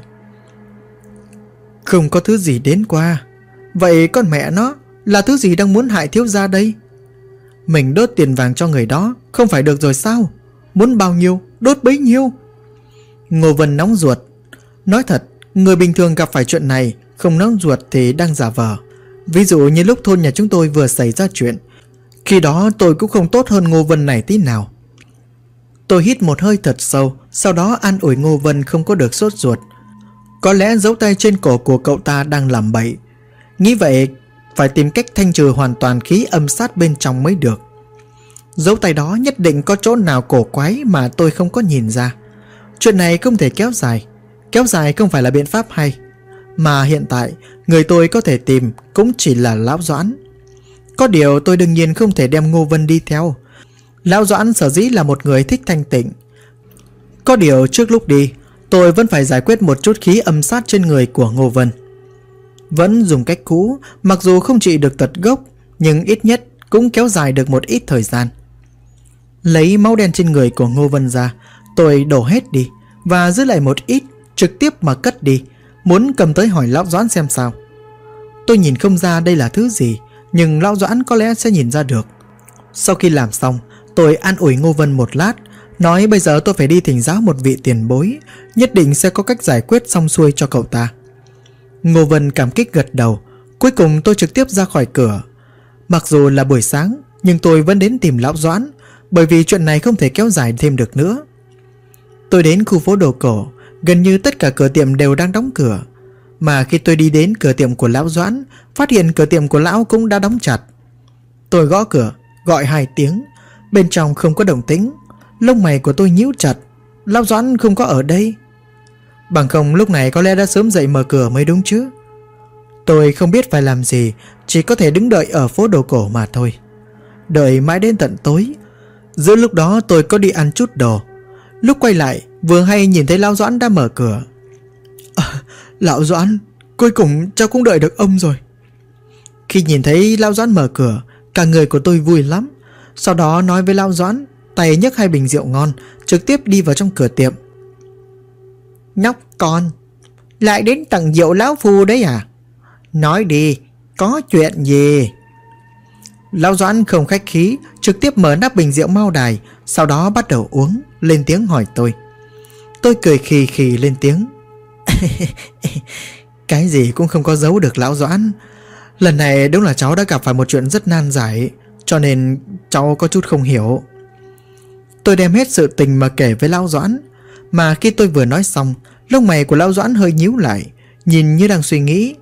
Không có thứ gì đến qua. Vậy con mẹ nó là thứ gì đang muốn hại thiếu gia đây? Mình đốt tiền vàng cho người đó không phải được rồi sao? Muốn bao nhiêu đốt bấy nhiêu. Ngô Vân nóng ruột. Nói thật, người bình thường gặp phải chuyện này không nóng ruột thì đang giả vờ. Ví dụ như lúc thôn nhà chúng tôi vừa xảy ra chuyện, khi đó tôi cũng không tốt hơn Ngô Vân này tí nào. Tôi hít một hơi thật sâu, sau đó an ủi Ngô Vân không có được sốt ruột. Có lẽ dấu tay trên cổ của cậu ta đang làm bậy. Nghĩ vậy phải tìm cách thanh trừ hoàn toàn khí âm sát bên trong mới được. Dấu tay đó nhất định có chỗ nào cổ quái mà tôi không có nhìn ra. Chuyện này không thể kéo dài. Kéo dài không phải là biện pháp hay. Mà hiện tại người tôi có thể tìm cũng chỉ là Lão Doãn. Có điều tôi đương nhiên không thể đem Ngô Vân đi theo. Lão Doãn sở dĩ là một người thích thanh tịnh. Có điều trước lúc đi, tôi vẫn phải giải quyết một chút khí âm sát trên người của Ngô Vân. Vẫn dùng cách cũ, mặc dù không trị được tật gốc, nhưng ít nhất cũng kéo dài được một ít thời gian. Lấy máu đen trên người của Ngô Vân ra, tôi đổ hết đi và giữ lại một ít, trực tiếp mà cất đi, muốn cầm tới hỏi Lão Doãn xem sao. Tôi nhìn không ra đây là thứ gì, nhưng Lão Doãn có lẽ sẽ nhìn ra được. Sau khi làm xong, tôi an ủi Ngô Vân một lát, nói bây giờ tôi phải đi thỉnh giáo một vị tiền bối, nhất định sẽ có cách giải quyết xong xuôi cho cậu ta. Ngô Vân cảm kích gật đầu. Cuối cùng tôi trực tiếp ra khỏi cửa. Mặc dù là buổi sáng, nhưng tôi vẫn đến tìm Lão Doãn, bởi vì chuyện này không thể kéo dài thêm được nữa. Tôi đến khu phố đồ cổ, gần như tất cả cửa tiệm đều đang đóng cửa. Mà khi tôi đi đến cửa tiệm của Lão Doãn, phát hiện cửa tiệm của Lão cũng đã đóng chặt. Tôi gõ cửa, gọi 2 tiếng. Bên trong không có động tĩnh. Lông mày của tôi nhíu chặt. Lão Doãn không có ở đây. Bằng không lúc này có lẽ đã sớm dậy mở cửa mới đúng chứ. Tôi không biết phải làm gì, chỉ có thể đứng đợi ở phố đồ cổ mà thôi. Đợi mãi đến tận tối. Giữa lúc đó tôi có đi ăn chút đồ. Lúc quay lại vừa hay nhìn thấy Lão Doãn đã mở cửa. Lão Doãn, cuối cùng cháu cũng đợi được ông rồi. Khi nhìn thấy Lão Doãn mở cửa, cả người của tôi vui lắm. Sau đó nói với Lão Doãn, tay nhấc 2 bình rượu ngon, trực tiếp đi vào trong cửa tiệm. Nhóc con, lại đến tầng rượu lão phu đấy à? Nói đi, có chuyện gì? Lão Doãn không khách khí, trực tiếp mở nắp bình rượu Mao Đài, sau đó bắt đầu uống, lên tiếng hỏi tôi. Tôi cười khì khì lên tiếng. Cái gì cũng không có giấu được Lão Doãn. Lần này đúng là cháu đã gặp phải một chuyện rất nan giải, cho nên cháu có chút không hiểu. Tôi đem hết sự tình mà kể với Lão Doãn. Mà khi tôi vừa nói xong, lông mày của Lão Doãn hơi nhíu lại, nhìn như đang suy nghĩ.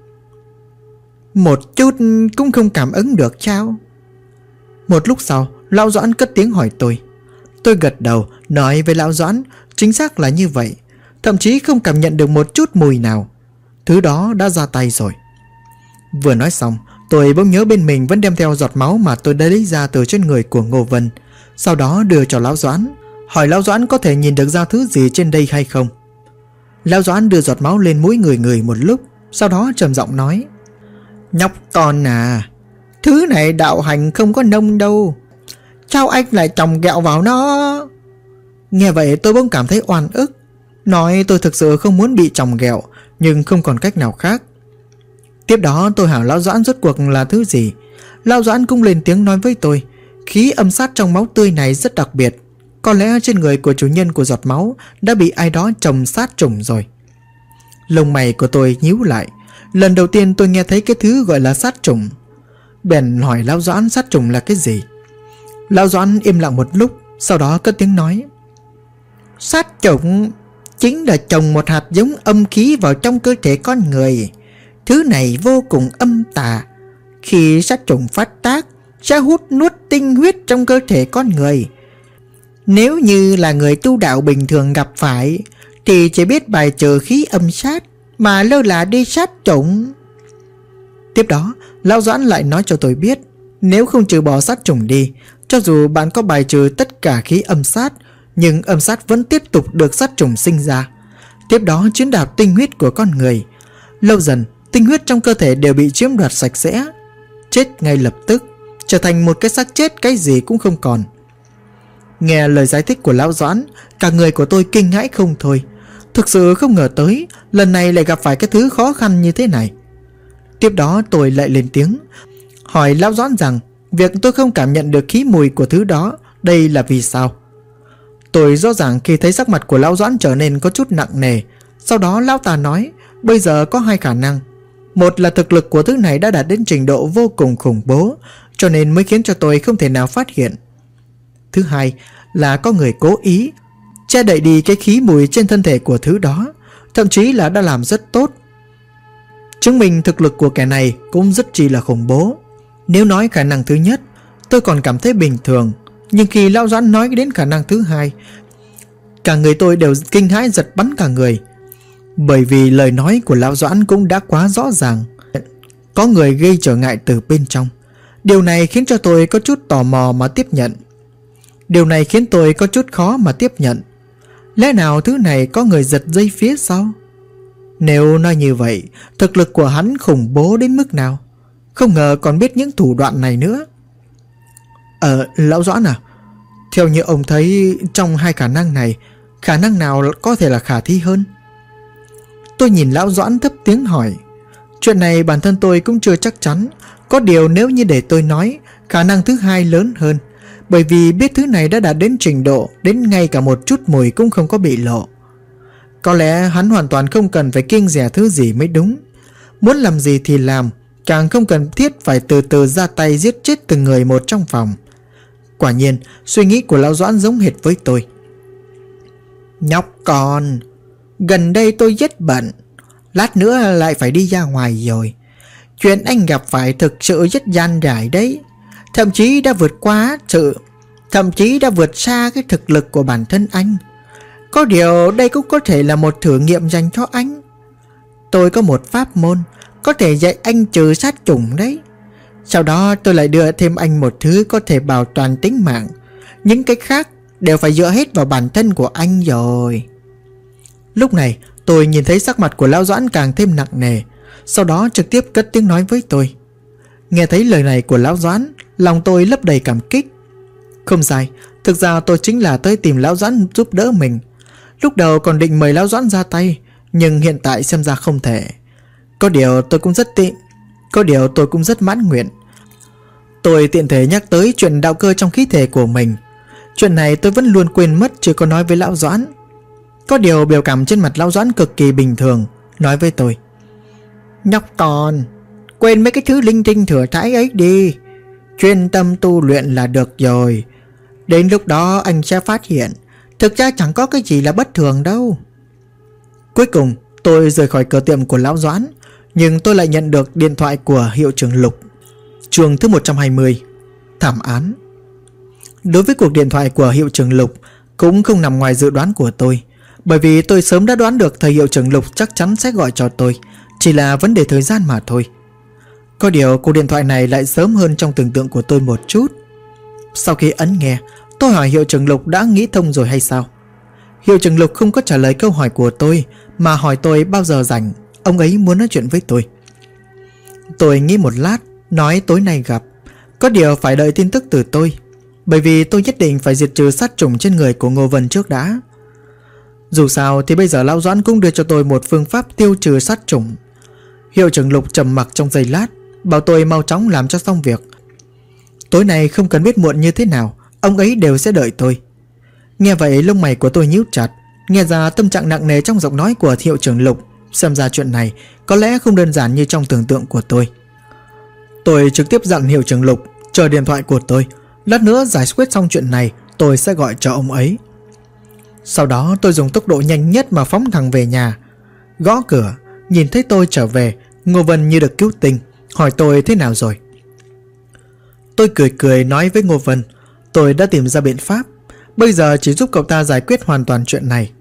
Một chút cũng không cảm ứng được sao? Một lúc sau, Lão Doãn cất tiếng hỏi tôi. Tôi gật đầu, nói với Lão Doãn chính xác là như vậy. Thậm chí không cảm nhận được một chút mùi nào. Thứ đó đã ra tay rồi. Vừa nói xong, tôi bỗng nhớ bên mình vẫn đem theo giọt máu mà tôi đã lấy ra từ trên người của Ngô Vân. Sau đó đưa cho Lão Doãn, hỏi Lão Doãn có thể nhìn được ra thứ gì trên đây hay không. Lão Doãn đưa giọt máu lên mũi người một lúc, sau đó trầm giọng nói: Nhóc con à, thứ này đạo hành không có nông đâu, sao anh lại trồng ghẹo vào nó? Nghe vậy tôi bỗng cảm thấy oan ức. Nói tôi thực sự không muốn bị trồng ghẹo, nhưng không còn cách nào khác. Tiếp đó tôi hỏi Lão Doãn rốt cuộc là thứ gì. Lão Doãn cũng lên tiếng nói với tôi: khí âm sát trong máu tươi này rất đặc biệt. Có lẽ trên người của chủ nhân của giọt máu đã bị ai đó trồng sát trùng rồi. Lông mày của tôi nhíu lại. Lần đầu tiên tôi nghe thấy cái thứ gọi là sát trùng. Bèn hỏi Lão Doãn sát trùng là cái gì. Lão Doãn im lặng một lúc, sau đó cất tiếng nói: Sát trùng chính là trồng một hạt giống âm khí vào trong cơ thể con người. Thứ này vô cùng âm tà. Khi sát trùng phát tác sẽ hút nuốt tinh huyết trong cơ thể con người. Nếu như là người tu đạo bình thường gặp phải thì chỉ biết bài trừ khí âm sát mà lơ là đi sát trùng. Tiếp đó Lão Doãn lại nói cho tôi biết, nếu không trừ bỏ sát trùng đi, cho dù bạn có bài trừ tất cả khí âm sát, nhưng âm sát vẫn tiếp tục được sát trùng sinh ra. Tiếp đó chiếm đoạt tinh huyết của con người. Lâu dần tinh huyết trong cơ thể đều bị chiếm đoạt sạch sẽ, chết ngay lập tức, trở thành một cái xác chết cái gì cũng không còn. Nghe lời giải thích của Lão Doãn, cả người của tôi kinh hãi không thôi. Thực sự không ngờ tới lần này lại gặp phải cái thứ khó khăn như thế này. Tiếp đó tôi lại lên tiếng hỏi Lão Doãn rằng việc tôi không cảm nhận được khí mùi của thứ đó đây là vì sao. Tôi rõ ràng khi thấy sắc mặt của Lão Doãn trở nên có chút nặng nề. Sau đó Lão ta nói bây giờ có hai khả năng. Một là thực lực của thứ này đã đạt đến trình độ vô cùng khủng bố, cho nên mới khiến cho tôi không thể nào phát hiện. Thứ hai là có người cố ý che đậy đi cái khí mùi trên thân thể của thứ đó, thậm chí là đã làm rất tốt, chứng minh thực lực của kẻ này cũng rất chi là khủng bố. Nếu nói khả năng thứ nhất, tôi còn cảm thấy bình thường, nhưng khi Lão Doãn nói đến khả năng thứ hai, cả người tôi đều kinh hãi giật bắn cả người. Bởi vì lời nói của Lão Doãn cũng đã quá rõ ràng, có người gây trở ngại từ bên trong. Điều này khiến cho tôi có chút tò mò mà tiếp nhận. Điều này khiến tôi có chút khó mà tiếp nhận. Lẽ nào thứ này có người giật dây phía sau? Nếu nói như vậy, thực lực của hắn khủng bố đến mức nào? Không ngờ còn biết những thủ đoạn này nữa. Lão Doãn à, theo như ông thấy trong hai khả năng này, khả năng nào có thể là khả thi hơn? Tôi nhìn Lão Doãn thấp tiếng hỏi. Chuyện này bản thân tôi cũng chưa chắc chắn. Có điều nếu như để tôi nói, khả năng thứ hai lớn hơn, bởi vì biết thứ này đã đạt đến trình độ đến ngay cả một chút mùi cũng không có bị lộ. Có lẽ hắn hoàn toàn không cần phải kiêng dè thứ gì mới đúng. Muốn làm gì thì làm, càng không cần thiết phải từ từ ra tay giết chết từng người một trong phòng. Quả nhiên, suy nghĩ của Lão Doãn giống hệt với tôi. Nhóc con, gần đây tôi rất bận, lát nữa lại phải đi ra ngoài rồi. Chuyện anh gặp phải thực sự rất gian trải đấy. Thậm chí đã vượt xa cái thực lực của bản thân anh. Có điều đây cũng có thể là một thử nghiệm dành cho anh. Tôi có một pháp môn có thể dạy anh trừ sát trùng đấy. Sau đó tôi lại đưa thêm anh một thứ có thể bảo toàn tính mạng. Những cái khác đều phải dựa hết vào bản thân của anh rồi. Lúc này tôi nhìn thấy sắc mặt của Lão Doãn càng thêm nặng nề. Sau đó trực tiếp cất tiếng nói với tôi. Nghe thấy lời này của Lão Doãn, lòng tôi lấp đầy cảm kích. Không sai, thực ra tôi chính là tới tìm Lão Doãn giúp đỡ mình. Lúc đầu còn định mời Lão Doãn ra tay, nhưng hiện tại xem ra không thể. Có điều tôi cũng rất mãn nguyện. Tôi tiện thể nhắc tới chuyện đạo cơ trong khí thể của mình. Chuyện này tôi vẫn luôn quên mất, chưa có nói với Lão Doãn. Có điều biểu cảm trên mặt Lão Doãn cực kỳ bình thường, nói với tôi. Nhóc con, quên mấy cái thứ linh tinh thừa thãi ấy đi. chuyên tâm tu luyện là được rồi. Đến lúc đó anh sẽ phát hiện thực ra chẳng có cái gì là bất thường đâu. Cuối cùng tôi rời khỏi cửa tiệm của lão Doãn, nhưng tôi lại nhận được điện thoại của hiệu trưởng Lục. Chương thứ 120: Thảm án. Đối với cuộc điện thoại của hiệu trưởng Lục cũng không nằm ngoài dự đoán của tôi, bởi vì tôi sớm đã đoán được thầy hiệu trưởng Lục chắc chắn sẽ gọi cho tôi, chỉ là vấn đề thời gian mà thôi. Có điều cuộc điện thoại này lại sớm hơn trong tưởng tượng của tôi một chút. Sau khi ấn nghe, tôi hỏi hiệu trưởng Lục đã nghĩ thông rồi hay sao. Hiệu trưởng Lục không có trả lời câu hỏi của tôi, mà hỏi tôi bao giờ rảnh, ông ấy muốn nói chuyện với tôi. Tôi nghĩ một lát, nói tối nay gặp. Có điều phải đợi tin tức từ tôi, bởi vì tôi nhất định phải diệt trừ sát trùng trên người của Ngô Vân trước đã. Dù sao thì bây giờ lão Doãn cũng đưa cho tôi một phương pháp tiêu trừ sát trùng. Hiệu trưởng Lục trầm mặc trong giây lát, bảo tôi mau chóng làm cho xong việc. Tối nay không cần biết muộn như thế nào, ông ấy đều sẽ đợi tôi. Nghe vậy lông mày của tôi nhíu chặt, nghe ra tâm trạng nặng nề trong giọng nói của hiệu trưởng Lục. Xem ra chuyện này có lẽ không đơn giản như trong tưởng tượng của tôi. Tôi trực tiếp dặn hiệu trưởng Lục chờ điện thoại của tôi. Lát nữa giải quyết xong chuyện này, tôi sẽ gọi cho ông ấy. Sau đó tôi dùng tốc độ nhanh nhất mà phóng thẳng về nhà. Gõ cửa, nhìn thấy tôi trở về, Ngô Vân như được cứu tinh, hỏi tôi thế nào rồi. Tôi cười cười nói với Ngô Vân, tôi đã tìm ra biện pháp, bây giờ chỉ giúp cậu ta giải quyết hoàn toàn chuyện này.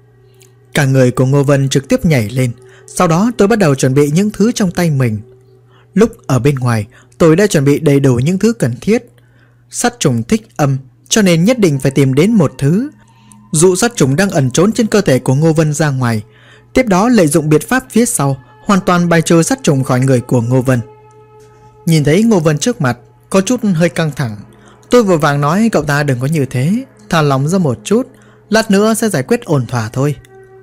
Cả người của Ngô Vân trực tiếp nhảy lên. Sau đó tôi bắt đầu chuẩn bị những thứ trong tay mình. Lúc ở bên ngoài, tôi đã chuẩn bị đầy đủ những thứ cần thiết. Sát trùng thích âm, cho nên nhất định phải tìm đến một thứ, dụ sát trùng đang ẩn trốn trên cơ thể của Ngô Vân ra ngoài. Tiếp đó lợi dụng biện pháp phía sau, hoàn toàn bài trừ sát trùng khỏi người của Ngô Vân. Nhìn thấy Ngô Vân trước mặt, có chút hơi căng thẳng. Tôi vội vàng nói cậu ta đừng có như thế, thả lỏng ra một chút, lát nữa sẽ giải quyết ổn thỏa thôi.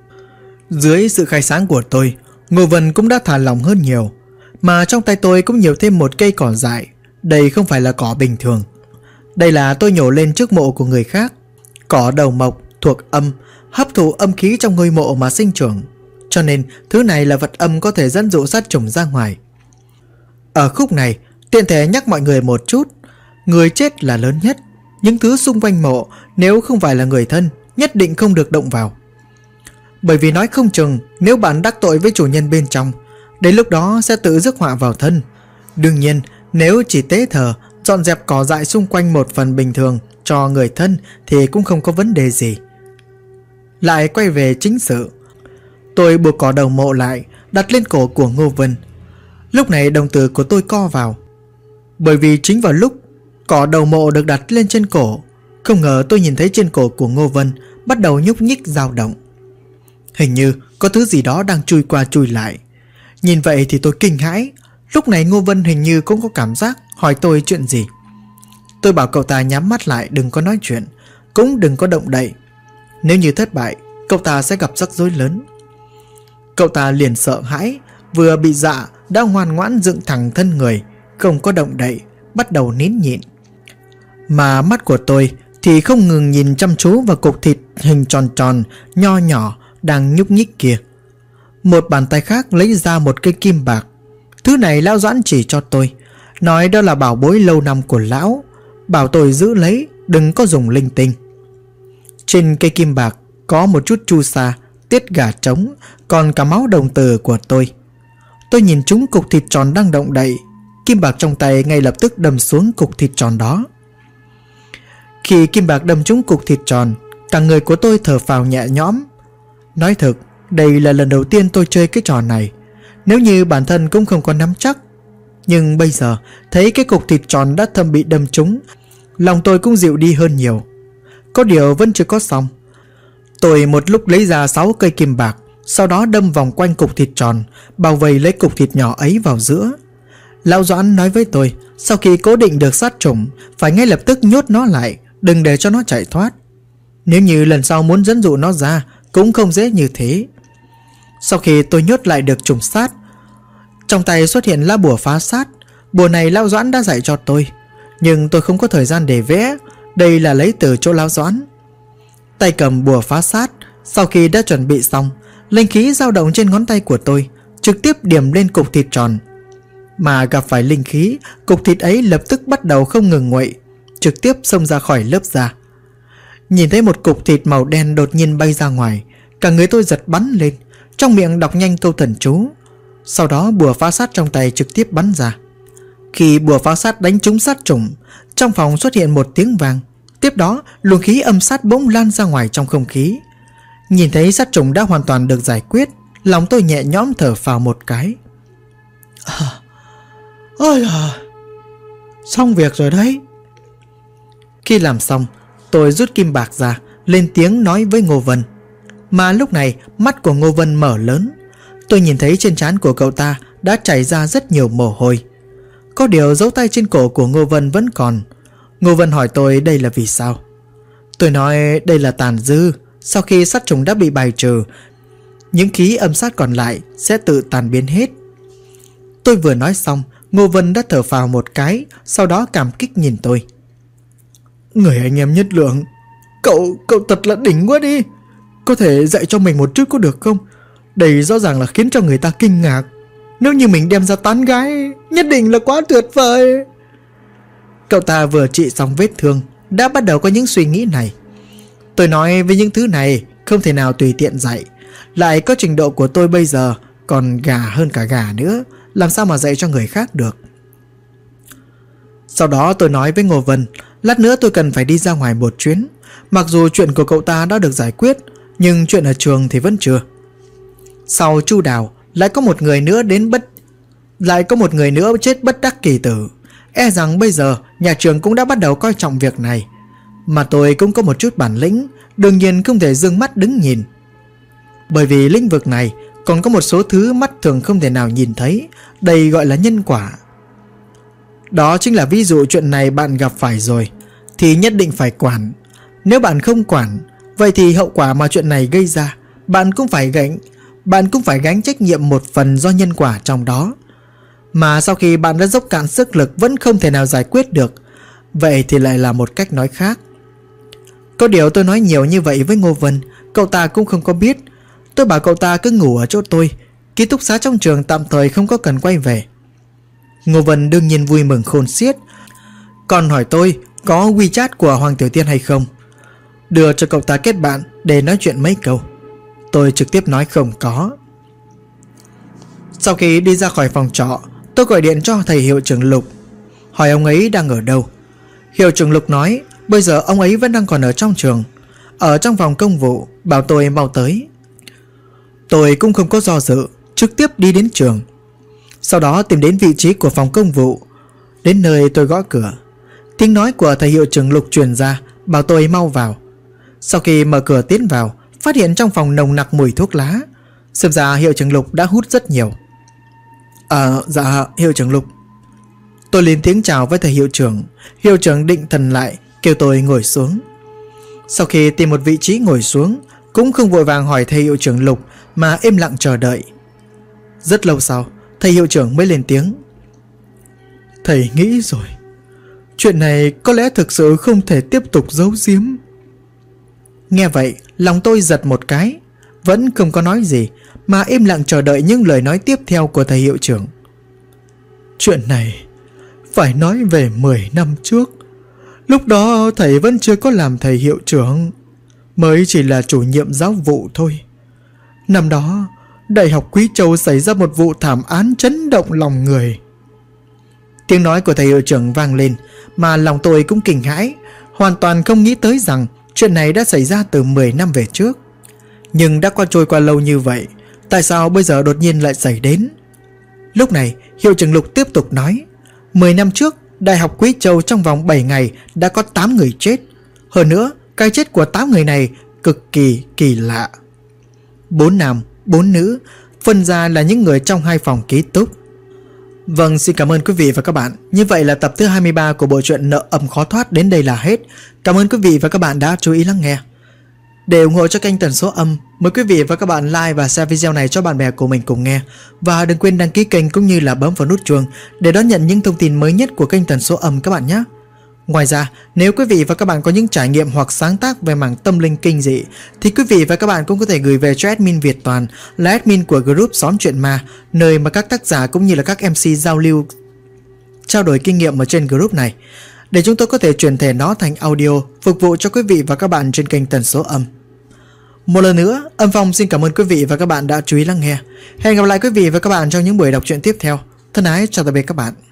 Dưới sự khai sáng của tôi, Ngô Vân cũng đã thả lỏng hơn nhiều. Mà trong tay tôi cũng nhiều thêm một cây cỏ dại. Đây không phải là cỏ bình thường. Đây là tôi nhổ lên trước mộ của người khác. Cỏ đầu mộc thuộc âm, hấp thụ âm khí trong ngôi mộ mà sinh trưởng. Cho nên thứ này là vật âm có thể dẫn dụ sát trùng ra ngoài. Ở khúc này tiện thể nhắc mọi người một chút, người chết là lớn nhất. Những thứ xung quanh mộ nếu không phải là người thân nhất định không được động vào. Bởi vì nói không chừng nếu bạn đắc tội với chủ nhân bên trong, đến lúc đó sẽ tự rước họa vào thân. Đương nhiên nếu chỉ tế thờ, dọn dẹp cỏ dại xung quanh một phần bình thường cho người thân thì cũng không có vấn đề gì. Lại quay về chính sự, tôi buộc cỏ đầu mộ lại, đặt lên cổ của Ngô Vân. Lúc này đồng tử của tôi co vào, bởi vì chính vào lúc cỏ đầu mộ được đặt lên trên cổ, không ngờ tôi nhìn thấy trên cổ của Ngô Vân bắt đầu nhúc nhích dao động. Hình như có thứ gì đó đang chui qua chui lại. Nhìn vậy thì tôi kinh hãi. Lúc này Ngô Vân hình như cũng có cảm giác, hỏi tôi chuyện gì. Tôi bảo cậu ta nhắm mắt lại, đừng có nói chuyện, cũng đừng có động đậy. Nếu như thất bại, cậu ta sẽ gặp rắc rối lớn. Cậu ta liền sợ hãi, vừa bị dọa đã ngoan ngoãn dựng thẳng thân người, không có động đậy, bắt đầu nín nhịn. Mà mắt của tôi thì không ngừng nhìn chăm chú vào cục thịt hình tròn tròn, nho nhỏ đang nhúc nhích kia. Một bàn tay khác lấy ra một cây kim bạc. Thứ này lão Doãn chỉ cho tôi, nói đó là bảo bối lâu năm của lão, bảo tôi giữ lấy, đừng có dùng linh tinh. Trên cây kim bạc có một chút chu sa, tiết gà trống, còn cả máu đồng tử của tôi. Tôi nhìn trúng cục thịt tròn đang động đậy, kim bạc trong tay ngay lập tức đâm xuống cục thịt tròn đó. Khi kim bạc đâm trúng cục thịt tròn, cả người của tôi thở phào nhẹ nhõm. Nói thật, đây là lần đầu tiên tôi chơi cái trò này. Nếu như bản thân cũng không có nắm chắc, nhưng bây giờ thấy cái cục thịt tròn đã thâm bị đâm trúng, lòng tôi cũng dịu đi hơn nhiều. Có điều vẫn chưa có xong. Tôi một lúc lấy ra 6 cây kim bạc, sau đó đâm vòng quanh cục thịt tròn, bao vây lấy cục thịt nhỏ ấy vào giữa. Lão Doãn nói với tôi, sau khi cố định được sát trùng, phải ngay lập tức nhốt nó lại, đừng để cho nó chạy thoát. Nếu như lần sau muốn dẫn dụ nó ra, cũng không dễ như thế. Sau khi tôi nhốt lại được trùng sát, trong tay xuất hiện lá bùa phá sát. Bùa này Lão Doãn đã dạy cho tôi, nhưng tôi không có thời gian để vẽ. Đây là lấy từ chỗ Lão Doãn. Tay cầm bùa phá sát, sau khi đã chuẩn bị xong, linh khí dao động trên ngón tay của tôi, trực tiếp điểm lên cục thịt tròn. mà gặp phải linh khí, cục thịt ấy lập tức bắt đầu không ngừng nguậy, trực tiếp xông ra khỏi lớp da. Nhìn thấy một cục thịt màu đen đột nhiên bay ra ngoài, cả người tôi giật bắn lên, trong miệng đọc nhanh câu thần chú. Sau đó bùa phá sát trong tay trực tiếp bắn ra. Khi bùa phá sát đánh trúng sát trùng, trong phòng xuất hiện một tiếng vang. Tiếp đó luồng khí âm sát bỗng lan ra ngoài trong không khí. Nhìn thấy sát trùng đã hoàn toàn được giải quyết, lòng tôi nhẹ nhõm thở phào một cái. Ôi à, xong việc rồi đấy. Khi làm xong, tôi rút kim bạc ra, lên tiếng nói với Ngô Vân. Mà lúc này mắt của Ngô Vân mở lớn. Tôi nhìn thấy trên trán của cậu ta đã chảy ra rất nhiều mồ hôi. Có điều dấu tay trên cổ của Ngô Vân vẫn còn. Ngô Vân hỏi tôi đây là vì sao. Tôi nói đây là tàn dư. Sau khi sát trùng đã bị bài trừ, những khí âm sát còn lại sẽ tự tan biến hết. Tôi vừa nói xong, Ngô Vân đã thở phào một cái, sau đó cảm kích nhìn tôi. Người anh em nhất lượng, Cậu thật là đỉnh quá đi. Có thể dạy cho mình một chút có được không? Đây rõ ràng là khiến cho người ta kinh ngạc. Nếu như mình đem ra tán gái, nhất định là quá tuyệt vời. Cậu ta vừa trị xong vết thương, đã bắt đầu có những suy nghĩ này. Tôi nói với những thứ này không thể nào tùy tiện dạy. Lại có trình độ của tôi bây giờ còn gà hơn cả gà nữa, làm sao mà dạy cho người khác được. Sau đó tôi nói với Ngô Vân, lát nữa tôi cần phải đi ra ngoài một chuyến. Mặc dù chuyện của cậu ta đã được giải quyết, nhưng chuyện ở trường thì vẫn chưa. Sau Chu Đào lại có một người nữa chết bất đắc kỳ tử. E rằng bây giờ nhà trường cũng đã bắt đầu coi trọng việc này. Mà tôi cũng có một chút bản lĩnh, đương nhiên không thể dương mắt đứng nhìn. Bởi vì lĩnh vực này còn có một số thứ mắt thường không thể nào nhìn thấy. Đây gọi là nhân quả. Đó chính là ví dụ chuyện này bạn gặp phải rồi thì nhất định phải quản. Nếu bạn không quản, vậy thì hậu quả mà chuyện này gây ra bạn cũng phải gánh trách nhiệm một phần do nhân quả trong đó. Mà sau khi bạn đã dốc cạn sức lực vẫn không thể nào giải quyết được, vậy thì lại là một cách nói khác. Có điều tôi nói nhiều như vậy với Ngô Vân, cậu ta cũng không có biết. Tôi bảo cậu ta cứ ngủ ở chỗ tôi, ký túc xá trong trường tạm thời không có cần quay về. Ngô Vân đương nhiên vui mừng khôn xiết, còn hỏi tôi có WeChat của Hoàng Tiểu Tiên hay không, đưa cho cậu ta kết bạn để nói chuyện mấy câu. Tôi trực tiếp nói không có. Sau khi đi ra khỏi phòng trọ, tôi gọi điện cho thầy hiệu trưởng Lục, hỏi ông ấy đang ở đâu. Hiệu trưởng Lục nói bây giờ ông ấy vẫn đang còn ở trong trường, ở trong phòng công vụ, bảo tôi mau tới. Tôi cũng không có do dự, trực tiếp đi đến trường. Sau đó tìm đến vị trí của phòng công vụ. Đến nơi tôi gõ cửa. Tiếng nói của thầy hiệu trưởng Lục truyền ra, bảo tôi mau vào. Sau khi mở cửa tiến vào, phát hiện trong phòng nồng nặc mùi thuốc lá. Xem ra hiệu trưởng Lục đã hút rất nhiều. Dạ hiệu trưởng Lục. Tôi lên tiếng chào với thầy hiệu trưởng. Hiệu trưởng định thần lại, kêu tôi ngồi xuống. Sau khi tìm một vị trí ngồi xuống, cũng không vội vàng hỏi thầy hiệu trưởng Lục, mà im lặng chờ đợi. Rất lâu sau, thầy hiệu trưởng mới lên tiếng. Thầy nghĩ rồi, chuyện này có lẽ thực sự không thể tiếp tục giấu giếm. Nghe vậy, lòng tôi giật một cái, vẫn không có nói gì, mà im lặng chờ đợi những lời nói tiếp theo của thầy hiệu trưởng. Chuyện này phải nói về 10 năm trước. Lúc đó thầy vẫn chưa có làm thầy hiệu trưởng, mới chỉ là chủ nhiệm giáo vụ thôi. Năm đó, Đại học Quý Châu xảy ra một vụ thảm án chấn động lòng người. Tiếng nói của thầy hiệu trưởng vang lên, mà lòng tôi cũng kinh hãi, hoàn toàn không nghĩ tới rằng chuyện này đã xảy ra từ 10 năm về trước. Nhưng đã trôi qua lâu như vậy, tại sao bây giờ đột nhiên lại xảy đến? Lúc này, hiệu trưởng Lục tiếp tục nói, 10 năm trước, Đại học Quý Châu trong vòng 7 ngày đã có 8 người chết. Hơn nữa, cái chết của 8 người này cực kỳ kỳ lạ. 4 nam, 4 nữ, phân ra là những người trong 2 phòng ký túc. Vâng, xin cảm ơn quý vị và các bạn. Như vậy là tập thứ 23 của bộ truyện Nợ Ấm Khó Thoát đến đây là hết. Cảm ơn quý vị và các bạn đã chú ý lắng nghe. Để ủng hộ cho kênh Tần Số Âm, mời quý vị và các bạn like và share video này cho bạn bè của mình cùng nghe. Và đừng quên đăng ký kênh cũng như là bấm vào nút chuông để đón nhận những thông tin mới nhất của kênh Tần Số Âm các bạn nhé. Ngoài ra, nếu quý vị và các bạn có những trải nghiệm hoặc sáng tác về mảng tâm linh kinh dị thì quý vị và các bạn cũng có thể gửi về cho admin Việt Toàn, là admin của group Xóm Chuyện Ma, nơi mà các tác giả cũng như là các MC giao lưu, trao đổi kinh nghiệm ở trên group này, để chúng tôi có thể chuyển thể nó thành audio phục vụ cho quý vị và các bạn trên kênh Tần Số Âm. Một lần nữa, Âm Phong xin cảm ơn quý vị và các bạn đã chú ý lắng nghe. Hẹn gặp lại quý vị và các bạn trong những buổi đọc truyện tiếp theo. Thân ái chào tạm biệt các bạn.